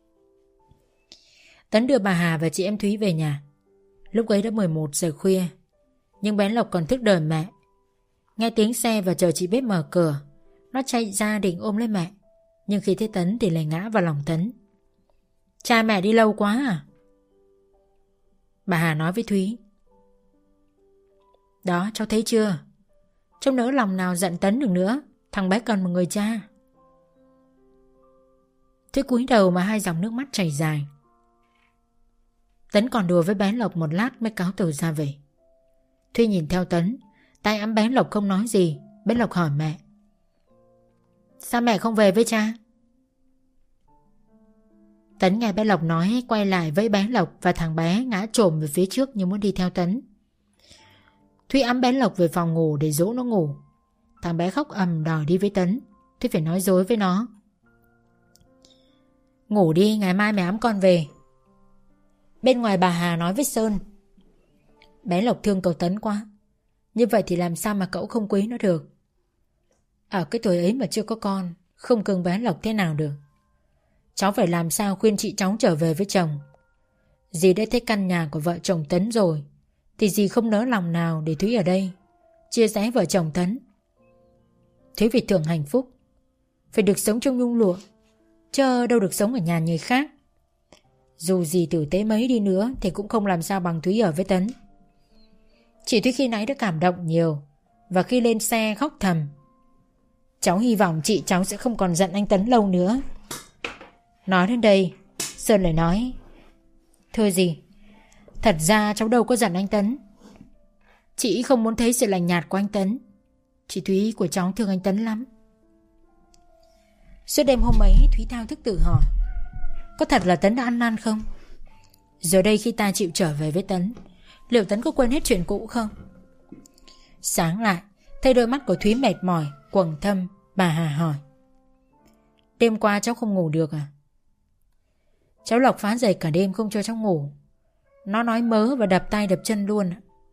Tấn đưa bà Hà và chị em Thúy về nhà. Lúc ấy đã mười một giờ khuya, nhưng bé Lộc còn thức đợi mẹ. Nghe tiếng xe và chờ chị bếp mở cửa, nó chạy ra định ôm lấy mẹ, nhưng khi thấy Tấn thì lại ngã vào lòng Tấn. Cha mẹ đi lâu quá à? Bà Hà nói với Thúy: Đó, cháu thấy chưa? Cháu nỡ lòng nào giận Tấn được nữa. Thằng bé cần một người cha. Thúy cúi đầu mà hai dòng nước mắt chảy dài. Tấn còn đùa với bé Lộc một lát mới cáo từ ra về. Thúy nhìn theo Tấn, tay ẵm bé Lộc không nói gì. Bé Lộc hỏi mẹ: Sao mẹ không về với cha? Tấn nghe bé Lộc nói, quay lại với bé Lộc và thằng bé ngã chồm về phía trước như muốn đi theo Tấn. Thúy ẵm bé Lộc về phòng ngủ để dỗ nó ngủ. Thằng bé khóc ầm đòi đi với Tấn. Thúy phải nói dối với nó: Ngủ đi, ngày mai mẹ ẵm con về. Bên ngoài bà Hà nói với Sơn: Bé Lộc thương cậu Tấn quá. Như vậy thì làm sao mà cậu không quý nó được? Ở cái tuổi ấy mà chưa có con, không cưng bé Lộc thế nào được. Cháu phải làm sao khuyên chị cháu trở về với chồng. Dì đã thấy căn nhà của vợ chồng Tấn rồi, thì dì không nỡ lòng nào để Thúy ở đây chia rẽ vợ chồng Tấn. Thúy phải tưởng hạnh phúc, phải được sống trong nhung lụa, chứ đâu được sống ở nhà người khác. Dù dì tử tế mấy đi nữa thì cũng không làm sao bằng Thúy ở với Tấn. Chị Thúy khi nãy đã cảm động nhiều, và khi lên xe khóc thầm: Cháu hy vọng chị cháu sẽ không còn giận anh Tấn lâu nữa. Nói đến đây, Sơn lại nói: Thưa dì, thật ra cháu đâu có giận anh Tấn. Chị không muốn thấy sự lạnh nhạt của anh Tấn. Chị Thúy của cháu thương anh Tấn lắm. Suốt đêm hôm ấy, Thúy thao thức tự hỏi: Có thật là Tấn đã ăn năn không? Giờ đây khi ta chịu trở về với Tấn, liệu Tấn có quên hết chuyện cũ không? Sáng lại, thấy đôi mắt của Thúy mệt mỏi, quầng thâm, bà Hà hỏi: Đêm qua cháu không ngủ được à? Cháu Lộc phá rầy cả đêm không cho cháu ngủ. Nó nói mớ và đập tay đập chân luôn.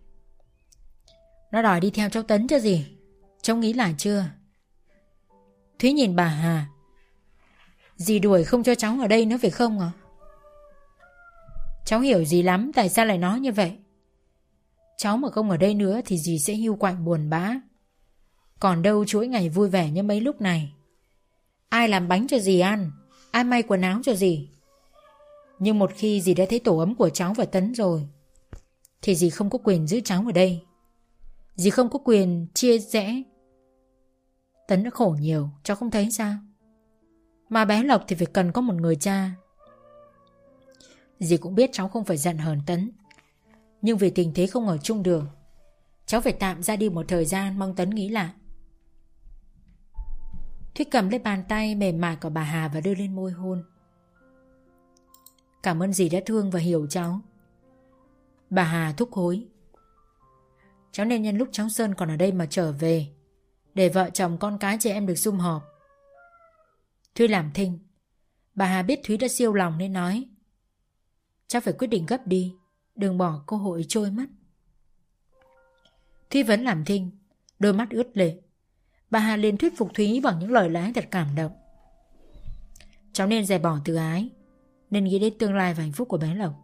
Nó đòi đi theo cháu Tấn chứ gì. Cháu nghĩ lại chưa? Thúy nhìn bà Hà: Dì đuổi không cho cháu ở đây nữa phải không ạ? Cháu hiểu dì lắm, tại sao lại nói như vậy? Cháu mà không ở đây nữa thì dì sẽ hiu quạnh buồn bã. Còn đâu chuỗi ngày vui vẻ như mấy lúc này. Ai làm bánh cho dì ăn, ai may quần áo cho dì. Nhưng một khi dì đã thấy tổ ấm của cháu và Tấn rồi, thì dì không có quyền giữ cháu ở đây. Dì không có quyền chia rẽ. Tấn đã khổ nhiều, cháu không thấy sao? Mà bé Lộc thì phải cần có một người cha. Dì cũng biết cháu không phải giận hờn Tấn, nhưng vì tình thế không ở chung đường, cháu phải tạm ra đi một thời gian, mong Tấn nghĩ lại. Thúy cầm lấy bàn tay mềm mại của bà Hà và đưa lên môi hôn. Cảm ơn dì đã thương và hiểu cháu. Bà Hà thúc hối: Cháu nên nhân lúc cháu Sơn còn ở đây mà trở về, để vợ chồng con cái chị em được sum họp. Thúy làm thinh. Bà Hà biết Thúy đã siêu lòng nên nói: Cháu phải quyết định gấp đi, đừng bỏ cơ hội trôi mất. Thúy vẫn làm thinh, đôi mắt ướt lệ. Bà Hà liền thuyết phục Thúy bằng những lời lẽ thật cảm động. Cháu nên dè bỏ tự ái, nên nghĩ đến tương lai và hạnh phúc của bé Lộc.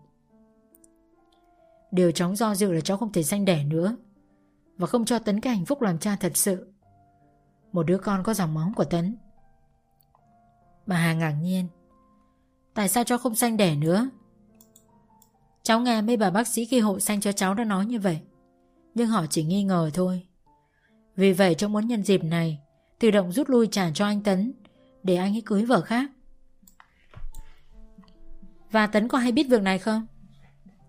Điều cháu do dự là cháu không thể sanh đẻ nữa, và không cho Tấn cái hạnh phúc làm cha thật sự, một đứa con có dòng máu của Tấn. Bà Hà ngạc nhiên: Tại sao cháu không sanh đẻ nữa? Cháu nghe mấy bà bác sĩ khi hộ sanh cho cháu đã nói như vậy, nhưng họ chỉ nghi ngờ thôi. Vì vậy cháu muốn nhân dịp này tự động rút lui trả cho anh Tấn, để anh ấy cưới vợ khác. Và Tấn có hay biết việc này không?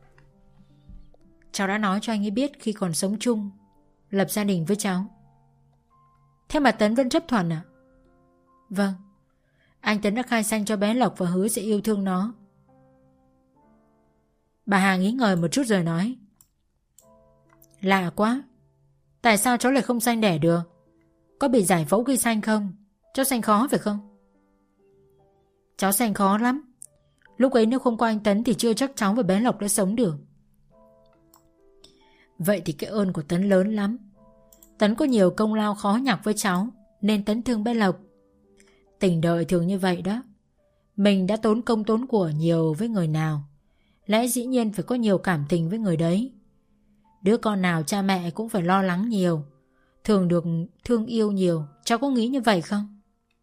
Cháu đã nói cho anh ấy biết khi còn sống chung, lập gia đình với cháu. Thế mà Tấn vẫn chấp thuận à? Vâng. Anh Tấn đã khai sanh cho bé Lộc và hứa sẽ yêu thương nó. Bà Hà nghĩ ngợi một chút rồi nói: Lạ quá, tại sao cháu lại không sanh đẻ được? Có bị giải phẫu khi sanh không? Cháu sanh khó phải không? Cháu sanh khó lắm. Lúc ấy nếu không có anh Tấn thì chưa chắc cháu và bé Lộc đã sống được. Vậy thì cái ơn của Tấn lớn lắm. Tấn có nhiều công lao khó nhọc với cháu, nên Tấn thương bé Lộc. Tình đời thường như vậy đó. Mình đã tốn công tốn của nhiều với người nào, lẽ dĩ nhiên phải có nhiều cảm tình với người đấy. Đứa con nào cha mẹ cũng phải lo lắng nhiều, thường được thương yêu nhiều. Cháu có nghĩ như vậy không?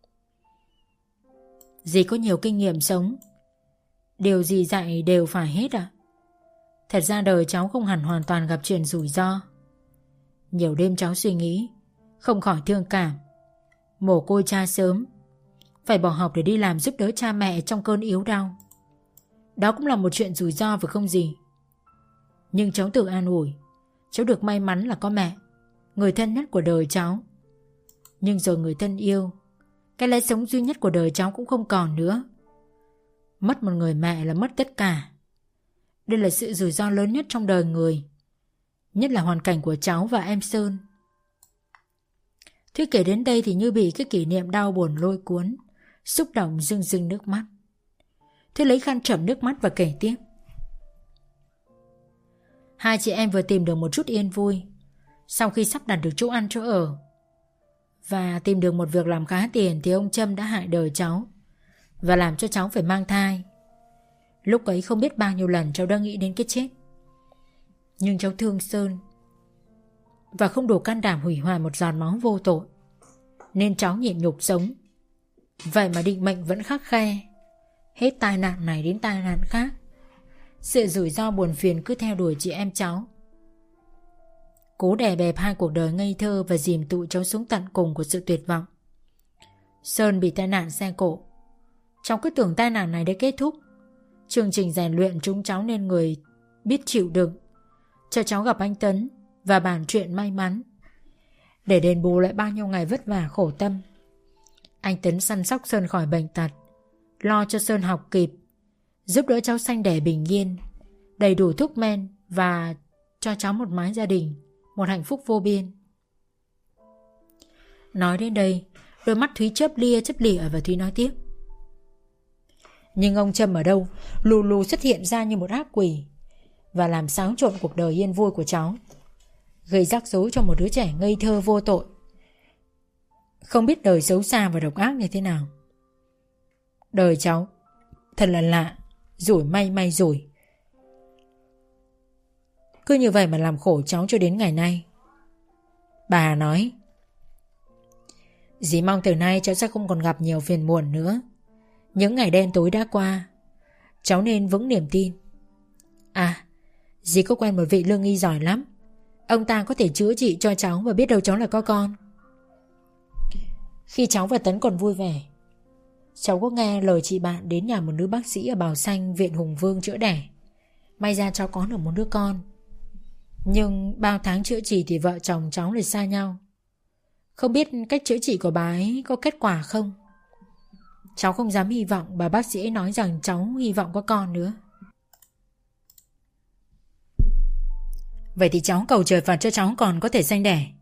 Dì có nhiều kinh nghiệm sống, điều gì dạy đều phải hết à? Thật ra đời cháu không hẳn hoàn toàn gặp chuyện rủi ro. Nhiều đêm cháu suy nghĩ, không khỏi thương cảm. Mồ côi cha sớm, phải bỏ học để đi làm giúp đỡ cha mẹ trong cơn yếu đau. Đó cũng là một chuyện rủi ro phải không gì? Nhưng cháu tự an ủi, cháu được may mắn là có mẹ, người thân nhất của đời cháu. Nhưng rồi người thân yêu, cái lẽ sống duy nhất của đời cháu cũng không còn nữa. Mất một người mẹ là mất tất cả. Đây là sự rủi ro lớn nhất trong đời người, nhất là hoàn cảnh của cháu và em Sơn. Thúy kể đến đây thì như bị cái kỷ niệm đau buồn lôi cuốn, xúc động rưng rưng nước mắt. Thúy lấy khăn chẩm nước mắt và kể tiếp. Hai chị em vừa tìm được một chút yên vui sau khi sắp đặt được chỗ ăn chỗ ở và tìm được một việc làm khá tiền, thì ông Trâm đã hại đời cháu và làm cho cháu phải mang thai. Lúc ấy không biết bao nhiêu lần cháu đã nghĩ đến cái chết, nhưng cháu thương Sơn và không đủ can đảm hủy hoại một giọt máu vô tội, nên cháu nhịn nhục sống. Vậy mà định mệnh vẫn khắc khe, hết tai nạn này đến tai nạn khác. Sự rủi ro buồn phiền cứ theo đuổi chị em cháu, cố đè bẹp hai cuộc đời ngây thơ và dìm tụi cháu xuống tận cùng của sự tuyệt vọng. Sơn bị tai nạn xe cộ. Cháu cứ tưởng tai nạn này đã kết thúc. Chương trình rèn luyện chúng cháu nên người biết chịu đựng, cho cháu gặp anh Tấn và bàn chuyện may mắn để đền bù lại bao nhiêu ngày vất vả khổ tâm. Anh Tấn săn sóc Sơn khỏi bệnh tật, lo cho Sơn học kịp, giúp đỡ cháu sanh đẻ bình yên, đầy đủ thuốc men và cho cháu một mái gia đình, một hạnh phúc vô biên. Nói đến đây, đôi mắt Thúy chớp lia chớp lịa và Thúy nói tiếp. Nhưng ông Trâm ở đâu lù lù xuất hiện ra như một ác quỷ và làm xáo trộn cuộc đời yên vui của cháu, gây rắc rối cho một đứa trẻ ngây thơ vô tội, không biết đời xấu xa và độc ác như thế nào. Đời cháu thật là lạ, rủi may may rủi. Cứ như vậy mà làm khổ cháu cho đến ngày nay. Bà nói: Dì mong từ nay cháu sẽ không còn gặp nhiều phiền muộn nữa. Những ngày đen tối đã qua, cháu nên vững niềm tin. À, dì có quen một vị lương y giỏi lắm. Ông ta có thể chữa trị cho cháu và biết đâu cháu là có con. Khi cháu và Tấn còn vui vẻ, cháu có nghe lời chị bạn đến nhà một nữ bác sĩ ở Bào Xanh, viện Hùng Vương chữa đẻ. May ra cháu có được một đứa con. Nhưng bao tháng chữa trị thì vợ chồng cháu lại xa nhau. Không biết cách chữa trị của bà ấy có kết quả không. Cháu không dám hy vọng. Bà bác sĩ ấy nói rằng cháu hy vọng có con nữa. Vậy thì cháu cầu trời Phật cho cháu còn có thể sanh đẻ.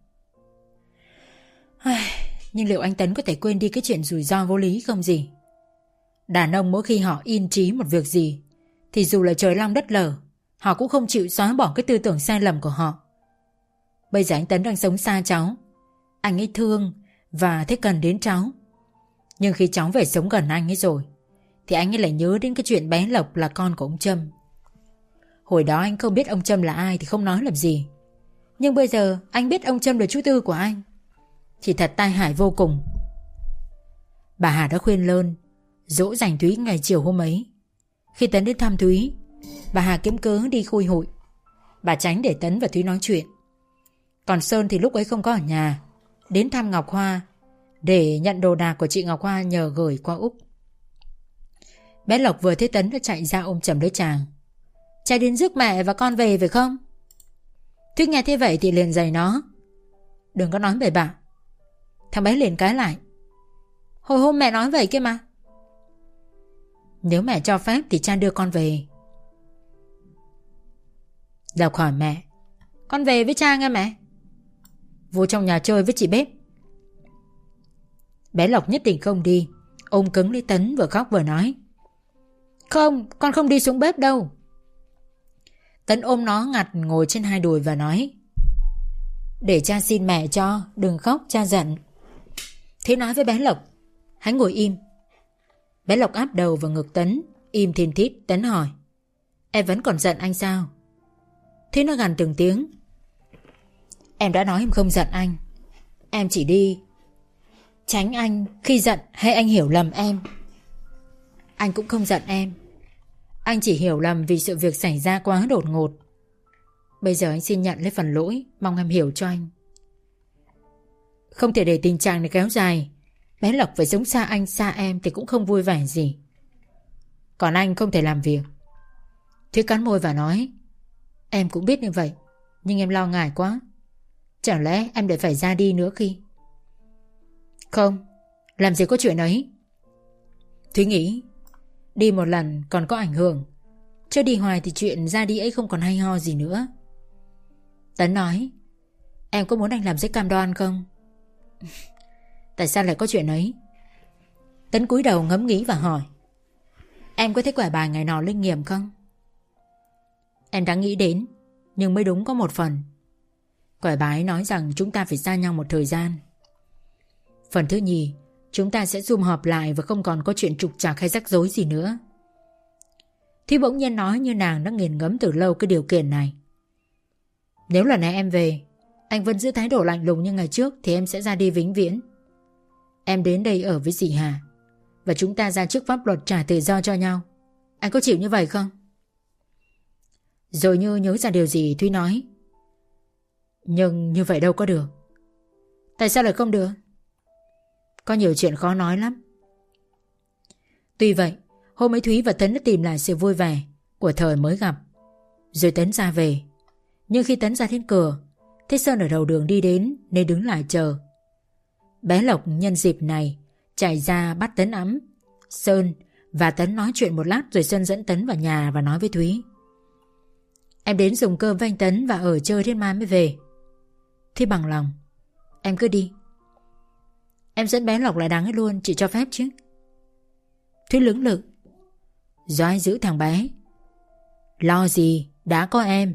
Nhưng liệu anh Tấn có thể quên đi cái chuyện rủi ro vô lý không gì? Đàn ông mỗi khi họ yên chí một việc gì thì dù là trời long đất lở, họ cũng không chịu xóa bỏ cái tư tưởng sai lầm của họ. Bây giờ anh Tấn đang sống xa cháu, anh ấy thương và thấy cần đến cháu. Nhưng khi cháu về sống gần anh ấy rồi thì anh ấy lại nhớ đến cái chuyện bé Lộc là con của ông Trâm. Hồi đó anh không biết ông Trâm là ai thì không nói làm gì, nhưng bây giờ anh biết ông Trâm là chú tư của anh thì thật tai hại vô cùng. Bà Hà đã khuyên lơn dỗ dành Thúy ngày chiều hôm ấy. Khi Tấn đến thăm Thúy, bà Hà kiếm cớ đi khui hụi. Bà tránh để Tấn và Thúy nói chuyện. Còn Sơn thì lúc ấy không có ở nhà, đến thăm Ngọc Hoa để nhận đồ đạc của chị Ngọc Hoa nhờ gửi qua Úc. Bé Lộc vừa thấy Tấn đã chạy ra ôm chầm lấy chàng. Cha đến rước mẹ và con về phải không? Thúy nghe thế vậy thì liền giày nó: Đừng có nói bậy bạ. Thằng bé liền cãi lại: Hồi hôm mẹ nói vậy kia mà. Nếu mẹ cho phép thì cha đưa con về. Lộc hỏi mẹ: Con về với cha nghe mẹ. Vô trong nhà chơi với chị bếp. Bé Lộc nhất định không đi, ôm cứng lấy Tấn vừa khóc vừa nói: Không, con không đi xuống bếp đâu. Tấn ôm nó ngặt ngồi trên hai đùi và nói: Để cha xin mẹ cho, đừng khóc, cha giận. Thế nói với bé Lộc: Hãy ngồi im. Bé Lộc áp đầu vào ngực Tấn, im thiên thít. Tấn hỏi: Em vẫn còn giận anh sao? Thế nó gằn từng tiếng: Em đã nói em không giận anh. Em chỉ đi tránh anh khi giận hay anh hiểu lầm em. Anh cũng không giận em. Anh chỉ hiểu lầm vì sự việc xảy ra quá đột ngột. Bây giờ anh xin nhận lấy phần lỗi, mong em hiểu cho anh. Không thể để tình trạng này kéo dài. Bé Lộc phải sống xa anh xa em thì cũng không vui vẻ gì. Còn anh không thể làm việc. Thúy cắn môi và nói: Em cũng biết như vậy, nhưng em lo ngại quá. Chẳng lẽ em lại phải ra đi nữa khi? Không, làm gì có chuyện ấy. Thúy nghĩ đi một lần còn có ảnh hưởng, chứ đi hoài thì chuyện ra đi ấy không còn hay ho gì nữa. Tấn nói: Em có muốn anh làm giấy cam đoan không? Tại sao lại có chuyện ấy? Tấn cúi đầu ngẫm nghĩ và hỏi: Em có thấy quẻ bài ngày nọ linh nghiệm không? Em đã nghĩ đến, nhưng mới đúng có một phần. Quẻ bài nói rằng chúng ta phải xa nhau một thời gian. Phần thứ nhì, chúng ta sẽ sum họp lại và không còn có chuyện trục trặc hay rắc rối gì nữa. Thúy bỗng nhiên nói như nàng đã nghiền ngẫm từ lâu cái điều kiện này. Nếu lần này em về, anh vẫn giữ thái độ lạnh lùng như ngày trước thì em sẽ ra đi vĩnh viễn. Em đến đây ở với dì Hà, và chúng ta ra trước pháp luật trả tự do cho nhau. Anh có chịu như vậy không? Rồi như nhớ ra điều gì, Thúy nói: Nhưng như vậy đâu có được. Tại sao lại không được? Có nhiều chuyện khó nói lắm. Tuy vậy, hôm ấy Thúy và Tấn đã tìm lại sự vui vẻ của thời mới gặp. Rồi Tấn ra về. Nhưng khi Tấn ra đến cửa, thấy Sơn ở đầu đường đi đến nên đứng lại chờ. Bé Lộc nhân dịp này chạy ra bắt Tấn ẵm. Sơn và Tấn nói chuyện một lát rồi Sơn dẫn Tấn vào nhà và nói với Thúy: Em đến dùng cơm với anh Tấn và ở chơi đến mai mới về. Thế bằng lòng, em cứ đi. Em dẫn bé Lộc lại đáng ấy luôn, chị cho phép chứ? Thúy lưỡng lự: Do ai giữ thằng bé? Lo gì, đã có em.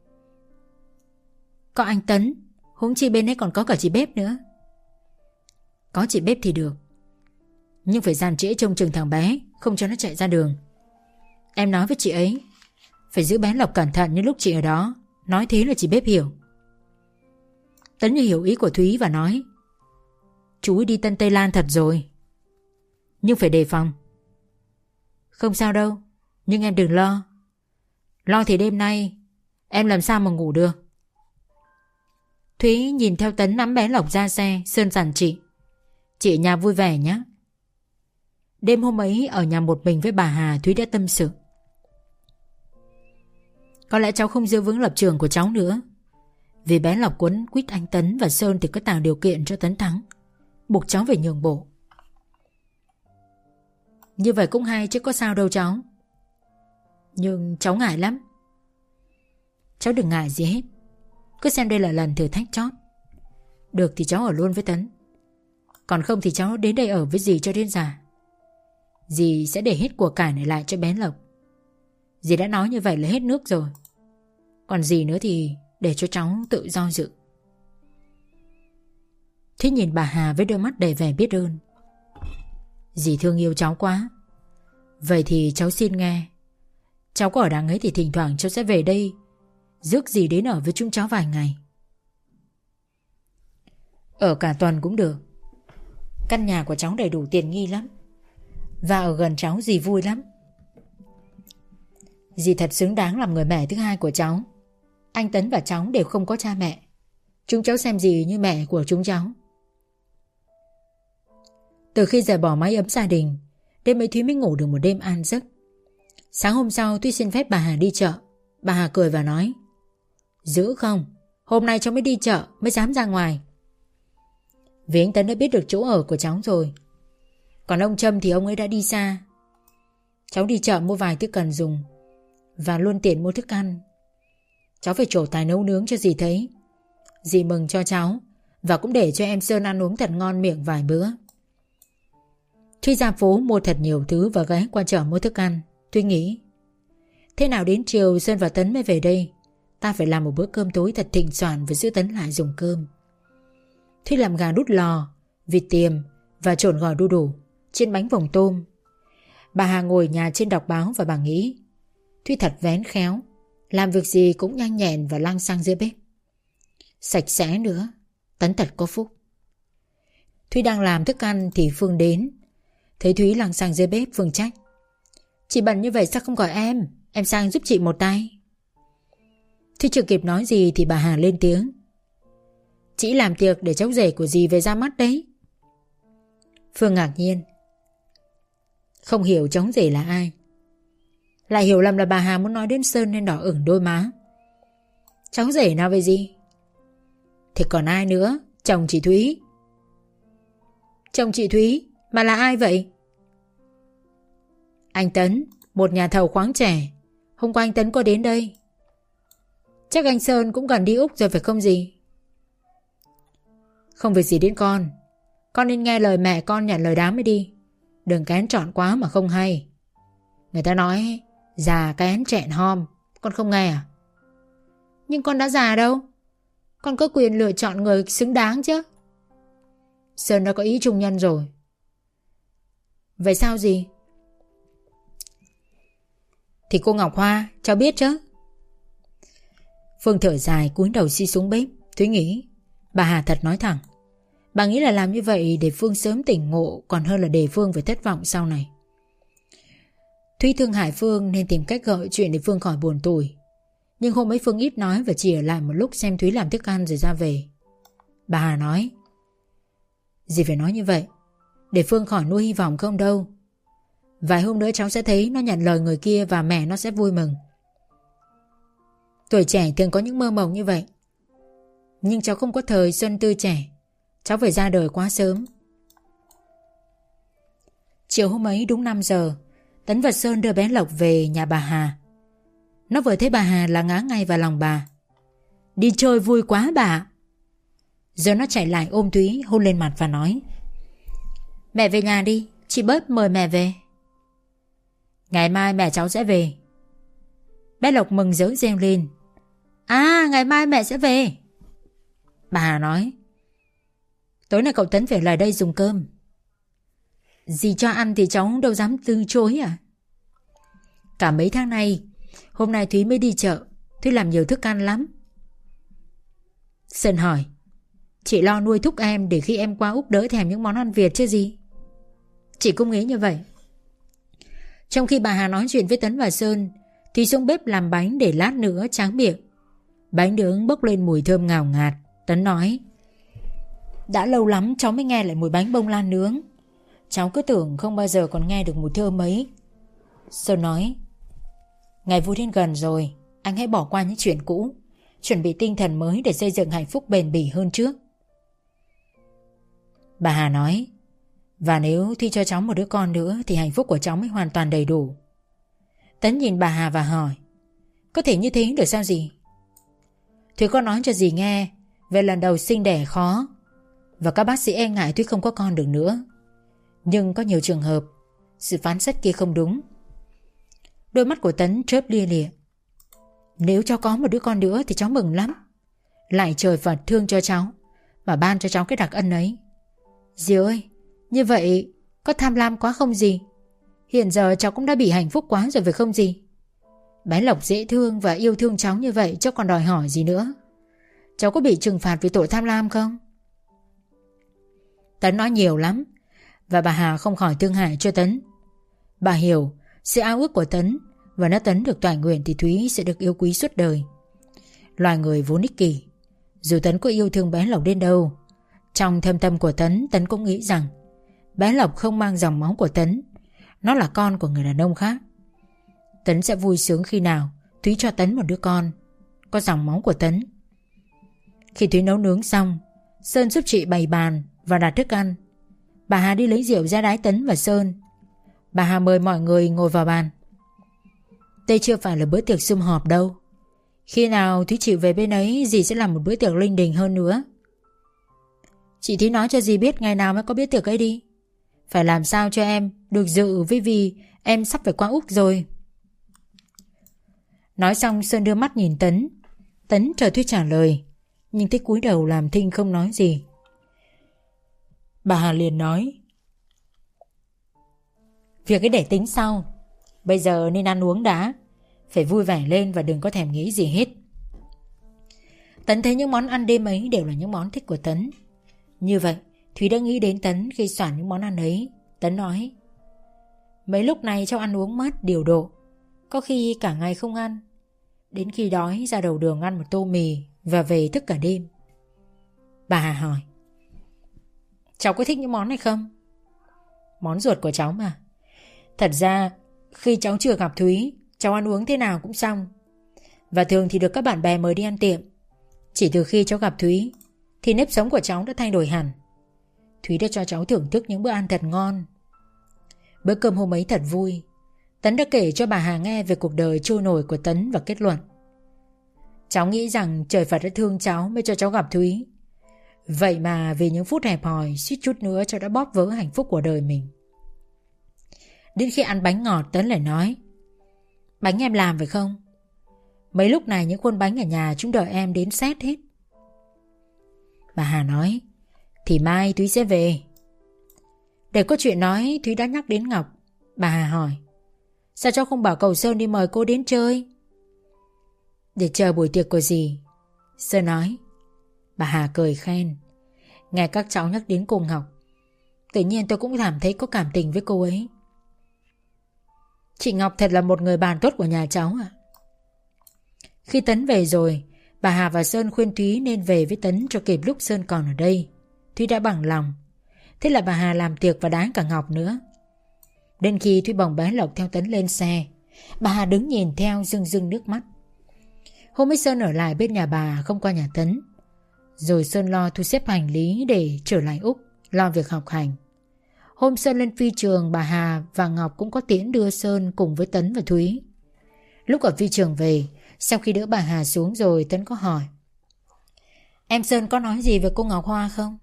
Có anh Tấn, huống chi bên ấy còn có cả chị bếp nữa. Có chị bếp thì được, nhưng phải dàn trễ trông chừng thằng bé, không cho nó chạy ra đường. Em nói với chị ấy phải giữ bé Lộc cẩn thận như lúc chị ở đó. Nói thế là chị bếp hiểu. Tấn như hiểu ý của Thúy và nói: Chú ấy đi Tân Tây Lan thật rồi, nhưng phải đề phòng. Không sao đâu, nhưng em đừng lo. Lo thì đêm nay em làm sao mà ngủ được. Thúy nhìn theo Tấn nắm bé Lộc ra xe. Sơn dặn chị: Chị ở nhà vui vẻ nhé. Đêm hôm ấy ở nhà một mình với bà Hà, Thúy đã tâm sự: Có lẽ cháu không giữ vững lập trường của cháu nữa. Vì bé Lộc quấn quýt anh Tấn và Sơn thì có tạo điều kiện cho Tấn thắng, buộc cháu phải nhường bộ. Như vậy cũng hay chứ có sao đâu cháu. Nhưng cháu ngại lắm. Cháu đừng ngại gì hết. Cứ xem đây là lần thử thách chót. Được thì cháu ở luôn với Tấn, còn không thì cháu đến đây ở với dì cho đến già. Dì sẽ để hết của cải này lại cho bé Lộc. Dì đã nói như vậy là hết nước rồi. Còn gì nữa thì để cho cháu tự do dự. Thế nhìn bà Hà với đôi mắt đầy vẻ biết ơn: Dì thương yêu cháu quá. Vậy thì cháu xin nghe. Cháu có ở đằng ấy thì thỉnh thoảng cháu sẽ về đây rước dì đến ở với chúng cháu vài ngày. Ở cả tuần cũng được. Căn nhà của cháu đầy đủ tiện nghi lắm, và ở gần cháu dì vui lắm. Dì thật xứng đáng làm người mẹ thứ hai của cháu. Anh Tấn và cháu đều không có cha mẹ. Chúng cháu xem dì như mẹ của chúng cháu. Từ khi rời bỏ mái ấm gia đình, đêm ấy Thúy mới ngủ được một đêm an giấc. Sáng hôm sau Thúy xin phép bà Hà đi chợ. Bà Hà cười và nói: Giữ không? Hôm nay cháu mới đi chợ mới dám ra ngoài. Vì anh Tấn đã biết được chỗ ở của cháu rồi. Còn ông Trâm thì ông ấy đã đi xa. Cháu đi chợ mua vài thứ cần dùng và luôn tiện mua thức ăn. Cháu phải trổ tài nấu nướng cho dì thấy. Dì mừng cho cháu và cũng để cho em Sơn ăn uống thật ngon miệng vài bữa. Thúy ra phố mua thật nhiều thứ và ghé qua chợ mua thức ăn. Thúy nghĩ, thế nào đến chiều Sơn và Tấn mới về đây, ta phải làm một bữa cơm tối thật thịnh soạn và giữ Tấn lại dùng cơm. Thúy làm gà đút lò, vịt tiềm và trộn gỏi đu đủ, chiên bánh phồng tôm. Bà Hà ngồi nhà trên đọc báo và bà nghĩ, Thúy thật vén khéo, làm việc gì cũng nhanh nhẹn và lăng xăng dưới bếp. Sạch sẽ nữa, Tấn thật có phúc. Thúy đang làm thức ăn thì Phương đến. Thấy Thúy lăng xăng dưới bếp, Phương trách, chị bận như vậy sao không gọi em? Em sang giúp chị một tay. Thúy chưa kịp nói gì thì bà Hà lên tiếng, chị làm tiệc để cháu rể của dì về ra mắt đấy. Phương ngạc nhiên, không hiểu cháu rể là ai. Lại hiểu lầm là bà Hà muốn nói đến Sơn nên đỏ ửng đôi má. Cháu rể nào về gì? Thì còn ai nữa, chồng chị Thúy. Chồng chị Thúy mà là ai vậy? Anh Tấn, một nhà thầu khoáng trẻ. Hôm qua anh Tấn có đến đây. Chắc anh Sơn cũng gần đi Úc rồi phải không gì? Không việc gì đến con. Con nên nghe lời mẹ con, nhận lời đám mới đi. Đừng kén chọn quá mà không hay. Người ta nói già kén chẹn hom. Con không nghe à? Nhưng con đã già đâu. Con có quyền lựa chọn người xứng đáng chứ. Sơn đã có ý trung nhân rồi. Vậy sao gì? Thì cô Ngọc Hoa, cháu biết chứ. Phương thở dài cúi đầu xi xuống bếp. Thúy nghĩ bà Hà thật nói thẳng. Bà nghĩ là làm như vậy để Phương sớm tỉnh ngộ, còn hơn là để Phương phải thất vọng sau này. Thúy thương hại Phương nên tìm cách gợi chuyện để Phương khỏi buồn tủi. Nhưng hôm ấy Phương ít nói và chỉ ở lại một lúc xem Thúy làm thức ăn rồi ra về. Bà Hà nói, dì phải nói như vậy để Phương khỏi nuôi hy vọng không đâu. Vài hôm nữa cháu sẽ thấy nó nhận lời người kia và mẹ nó sẽ vui mừng. Tuổi trẻ thường có những mơ mộng như vậy. Nhưng cháu không có thời xuân tươi trẻ. Cháu phải ra đời quá sớm. Chiều hôm ấy đúng năm giờ, Tấn và Sơn đưa bé Lộc về nhà bà Hà. Nó vừa thấy bà Hà là ngã ngay vào lòng bà. Đi chơi vui quá bà. Giờ nó chạy lại ôm Thúy, hôn lên mặt và nói, mẹ về nhà đi, chị Bớt mời mẹ về. Ngày mai mẹ cháu sẽ về. Bé Lộc mừng rỡ reo lên. À, ngày mai mẹ sẽ về. Bà Hà nói, tối nay cậu Tấn phải lại đây dùng cơm. Dì cho ăn thì cháu đâu dám từ chối à. Cả mấy tháng nay, hôm nay Thúy mới đi chợ. Thúy làm nhiều thức ăn lắm. Sơn hỏi, chị lo nuôi thúc em để khi em qua Úc đỡ thèm những món ăn Việt chứ gì? Chị cũng nghĩ như vậy. Trong khi bà Hà nói chuyện với Tấn và Sơn, Thúy xuống bếp làm bánh để lát nữa tráng miệng. Bánh nướng bốc lên mùi thơm ngào ngạt. Tấn nói, đã lâu lắm cháu mới nghe lại mùi bánh bông lan nướng. Cháu cứ tưởng không bao giờ còn nghe được mùi thơm ấy. Sơn nói, ngày vui đến gần rồi, anh hãy bỏ qua những chuyện cũ, chuẩn bị tinh thần mới để xây dựng hạnh phúc bền bỉ hơn trước. Bà Hà nói, và nếu Thi cho cháu một đứa con nữa thì hạnh phúc của cháu mới hoàn toàn đầy đủ. Tấn nhìn bà Hà và hỏi, có thể như thế được sao dì? Thúy có nói cho dì nghe về lần đầu sinh đẻ khó và các bác sĩ e ngại Thúy không có con được nữa. Nhưng có nhiều trường hợp sự phán xét kia không đúng. Đôi mắt của Tấn chớp lia lịa. Nếu cháu có một đứa con nữa thì cháu mừng lắm. Lại trời Phật thương cho cháu và ban cho cháu cái đặc ân ấy. Dì ơi, như vậy có tham lam quá không dì? Hiện giờ cháu cũng đã bị hạnh phúc quá rồi phải không dì? Bé Lộc dễ thương và yêu thương cháu như vậy, cháu còn đòi hỏi gì nữa? Cháu có bị trừng phạt vì tội tham lam không? Tấn nói nhiều lắm và bà Hà không khỏi thương hại cho Tấn. Bà hiểu sự ao ước của Tấn, và nếu Tấn được toại nguyện thì Thúy sẽ được yêu quý suốt đời. Loài người vốn ích kỷ. Dù Tấn có yêu thương bé Lộc đến đâu, trong thâm tâm của Tấn, Tấn cũng nghĩ rằng bé Lộc không mang dòng máu của Tấn. Nó là con của người đàn ông khác. Tấn sẽ vui sướng khi nào Thúy cho Tấn một đứa con có dòng máu của Tấn. Khi Thúy nấu nướng xong, Sơn giúp chị bày bàn và đặt thức ăn. Bà Hà đi lấy rượu ra đái Tấn và Sơn. Bà Hà mời mọi người ngồi vào bàn. Đây chưa phải là bữa tiệc sum họp đâu. Khi nào Thúy chịu về bên ấy, dì sẽ làm một bữa tiệc linh đình hơn nữa. Chị Thúy nói cho dì biết ngày nào mới có bữa tiệc ấy đi. Phải làm sao cho em được dự với vì em sắp phải qua Úc rồi. Nói xong Sơn đưa mắt nhìn Tấn. Tấn chờ Thúy trả lời, nhưng thấy cúi đầu làm thinh không nói gì. Bà Hà liền nói: Việc ấy để tính sau. Bây giờ nên ăn uống đã. Phải vui vẻ lên và đừng có thèm nghĩ gì hết. Tấn thấy những món ăn đêm ấy đều là những món thích của Tấn. Như vậy Thúy đã nghĩ đến Tấn khi soạn những món ăn ấy. Tấn nói: Mấy lúc này cháu ăn uống mất điều độ, có khi cả ngày không ăn. Đến khi đói ra đầu đường ăn một tô mì và về thức cả đêm. Bà Hà hỏi: Cháu có thích những món này không? Món ruột của cháu mà. Thật ra khi cháu chưa gặp Thúy, cháu ăn uống thế nào cũng xong, và thường thì được các bạn bè mời đi ăn tiệm. Chỉ từ khi cháu gặp Thúy thì nếp sống của cháu đã thay đổi hẳn. Thúy đã cho cháu thưởng thức những bữa ăn thật ngon. Bữa cơm hôm ấy thật vui. Tấn đã kể cho bà Hà nghe về cuộc đời trôi nổi của Tấn và kết luận: Cháu nghĩ rằng trời Phật đã thương cháu mới cho cháu gặp Thúy. Vậy mà vì những phút hẹp hòi, suýt chút nữa cháu đã bóp vỡ hạnh phúc của đời mình. Đến khi ăn bánh ngọt, Tấn lại nói: Bánh em làm phải không? Mấy lúc này những khuôn bánh ở nhà chúng đợi em đến xét hết. Bà Hà nói: Thì mai Thúy sẽ về. Để có chuyện nói, Thúy đã nhắc đến Ngọc. Bà Hà hỏi: Sao cháu không bảo cậu Sơn đi mời cô đến chơi? Để chờ buổi tiệc của dì, Sơn nói. Bà Hà cười khen: Nghe các cháu nhắc đến cô Ngọc, tự nhiên tôi cũng cảm thấy có cảm tình với cô ấy. Chị Ngọc thật là một người bạn tốt của nhà cháu ạ. Khi Tấn về rồi, bà Hà và Sơn khuyên Thúy nên về với Tấn cho kịp lúc Sơn còn ở đây. Thúy đã bằng lòng. Thế là bà Hà làm tiệc và đãi cả Ngọc nữa. Đến khi Thúy bồng bé Lộc theo Tấn lên xe, bà Hà đứng nhìn theo rưng rưng nước mắt. Hôm ấy Sơn ở lại bên nhà bà, không qua nhà Tấn. Rồi Sơn lo thu xếp hành lý để trở lại Úc, lo việc học hành. Hôm Sơn lên phi trường, bà Hà và Ngọc cũng có tiễn đưa Sơn cùng với Tấn và Thúy. Lúc ở phi trường về, sau khi đỡ bà Hà xuống rồi, Tấn có hỏi: Em Sơn có nói gì về cô Ngọc Hoa không?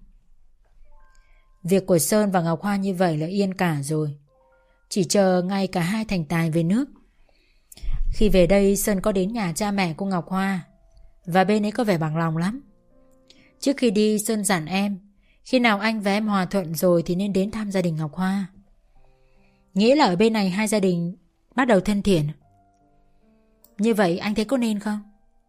Việc của Sơn và Ngọc Hoa như vậy là yên cả rồi. Chỉ chờ ngày cả hai thành tài về nước. Khi về đây, Sơn có đến nhà cha mẹ cô Ngọc Hoa, và bên ấy có vẻ bằng lòng lắm. Trước khi đi, Sơn dặn em khi nào anh và em hòa thuận rồi thì nên đến thăm gia đình Ngọc Hoa. Nghĩa là ở bên này hai gia đình bắt đầu thân thiện. Như vậy anh thấy có nên không?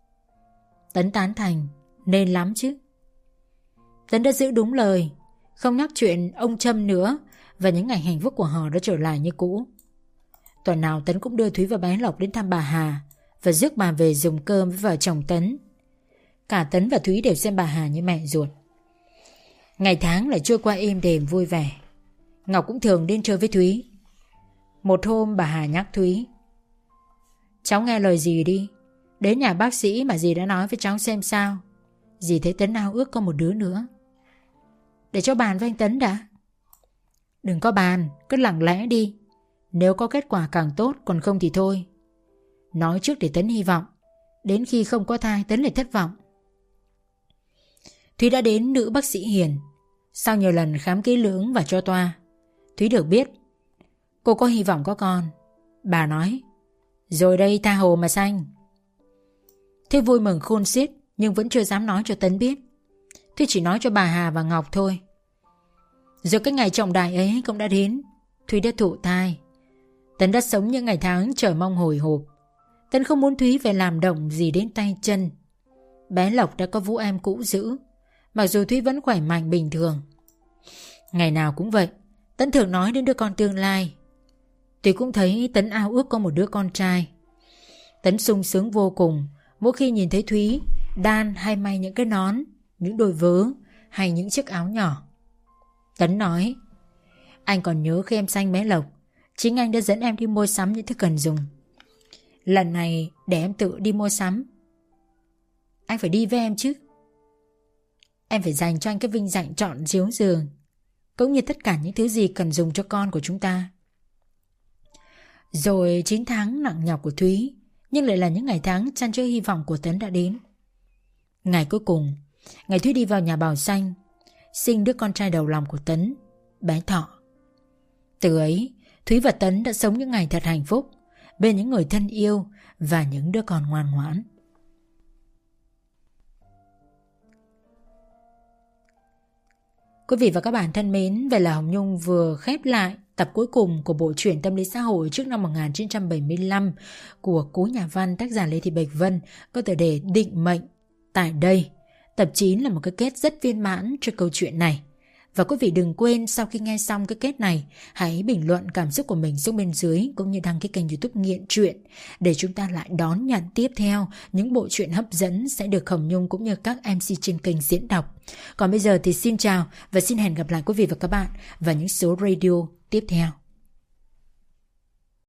Tấn tán thành: Nên lắm chứ. Tấn đã giữ đúng lời, không nhắc chuyện ông Trâm nữa, và những ngày hạnh phúc của họ đã trở lại như cũ. Tuần nào Tấn cũng đưa Thúy và bé Lộc đến thăm bà Hà và rước bà về dùng cơm với vợ chồng Tấn. Cả Tấn và Thúy đều xem bà Hà như mẹ ruột. Ngày tháng lại trôi qua êm đềm vui vẻ. Ngọc cũng thường đến chơi với Thúy. Một hôm bà Hà nhắc Thúy: Cháu nghe lời dì đi. Đến nhà bác sĩ mà dì đã nói với cháu xem sao. Dì thấy Tấn ao ước có một đứa nữa. Để cháu bàn với anh Tấn đã. Đừng có bàn, cứ lặng lẽ đi. Nếu có kết quả càng tốt, còn không thì thôi. Nói trước để Tấn hy vọng. Đến khi không có thai, Tấn lại thất vọng. Thúy đã đến nữ bác sĩ Hiền. Sau nhiều lần khám kỹ lưỡng và cho toa, Thúy được biết cô có hy vọng có con. Bà nói: Rồi đây tha hồ mà sanh. Thúy vui mừng khôn xiết, nhưng vẫn chưa dám nói cho Tấn biết. Thúy chỉ nói cho bà Hà và Ngọc thôi. Rồi cái ngày trọng đại ấy cũng đã đến. Thúy đã thụ thai. Tấn đã sống những ngày tháng chờ mong hồi hộp. Tấn không muốn Thúy phải làm động gì đến tay chân. Bé Lộc đã có vũ em cũ giữ, mặc dù Thúy vẫn khỏe mạnh bình thường. Ngày nào cũng vậy, Tấn thường nói đến đứa con tương lai. Thúy cũng thấy Tấn ao ước có một đứa con trai. Tấn sung sướng vô cùng mỗi khi nhìn thấy Thúy đan hay may những cái nón, những đôi vớ hay những chiếc áo nhỏ. Tấn nói: Anh còn nhớ khi em sanh bé Lộc, chính anh đã dẫn em đi mua sắm những thứ cần dùng. Lần này để em tự đi mua sắm. Anh phải đi với em chứ. em phải dành cho anh cái vinh dạnh chọn chiếu giường, cũng như tất cả những thứ gì cần dùng cho con của chúng ta. Rồi chín tháng nặng nhọc của Thúy, nhưng lại là những ngày tháng chăn chứa hy vọng của Tấn đã đến. Ngày cuối cùng, ngày Thúy đi vào nhà Bảo Xanh, sinh đứa con trai đầu lòng của Tấn, bé Thọ. Từ ấy, Thúy và Tấn đã sống những ngày thật hạnh phúc bên những người thân yêu và những đứa con ngoan ngoãn. Quý vị và các bạn thân mến, vậy là Hồng Nhung vừa khép lại tập cuối cùng của bộ truyện tâm lý xã hội trước năm một nghìn chín trăm bảy mươi lăm của cố nhà văn tác giả Lê Thị Bạch Vân có tựa đề Định Mệnh tại đây. Tập chín là một cái kết rất viên mãn cho câu chuyện này. Và quý vị đừng quên sau khi nghe xong cái kết này, hãy bình luận cảm xúc của mình xuống bên dưới, cũng như đăng ký kênh YouTube Nghiện Truyện để chúng ta lại đón nhận tiếp theo những bộ truyện hấp dẫn sẽ được Hồng Nhung cũng như các em xê trên kênh diễn đọc. Còn bây giờ thì xin chào và xin hẹn gặp lại quý vị và các bạn vào những số radio tiếp theo.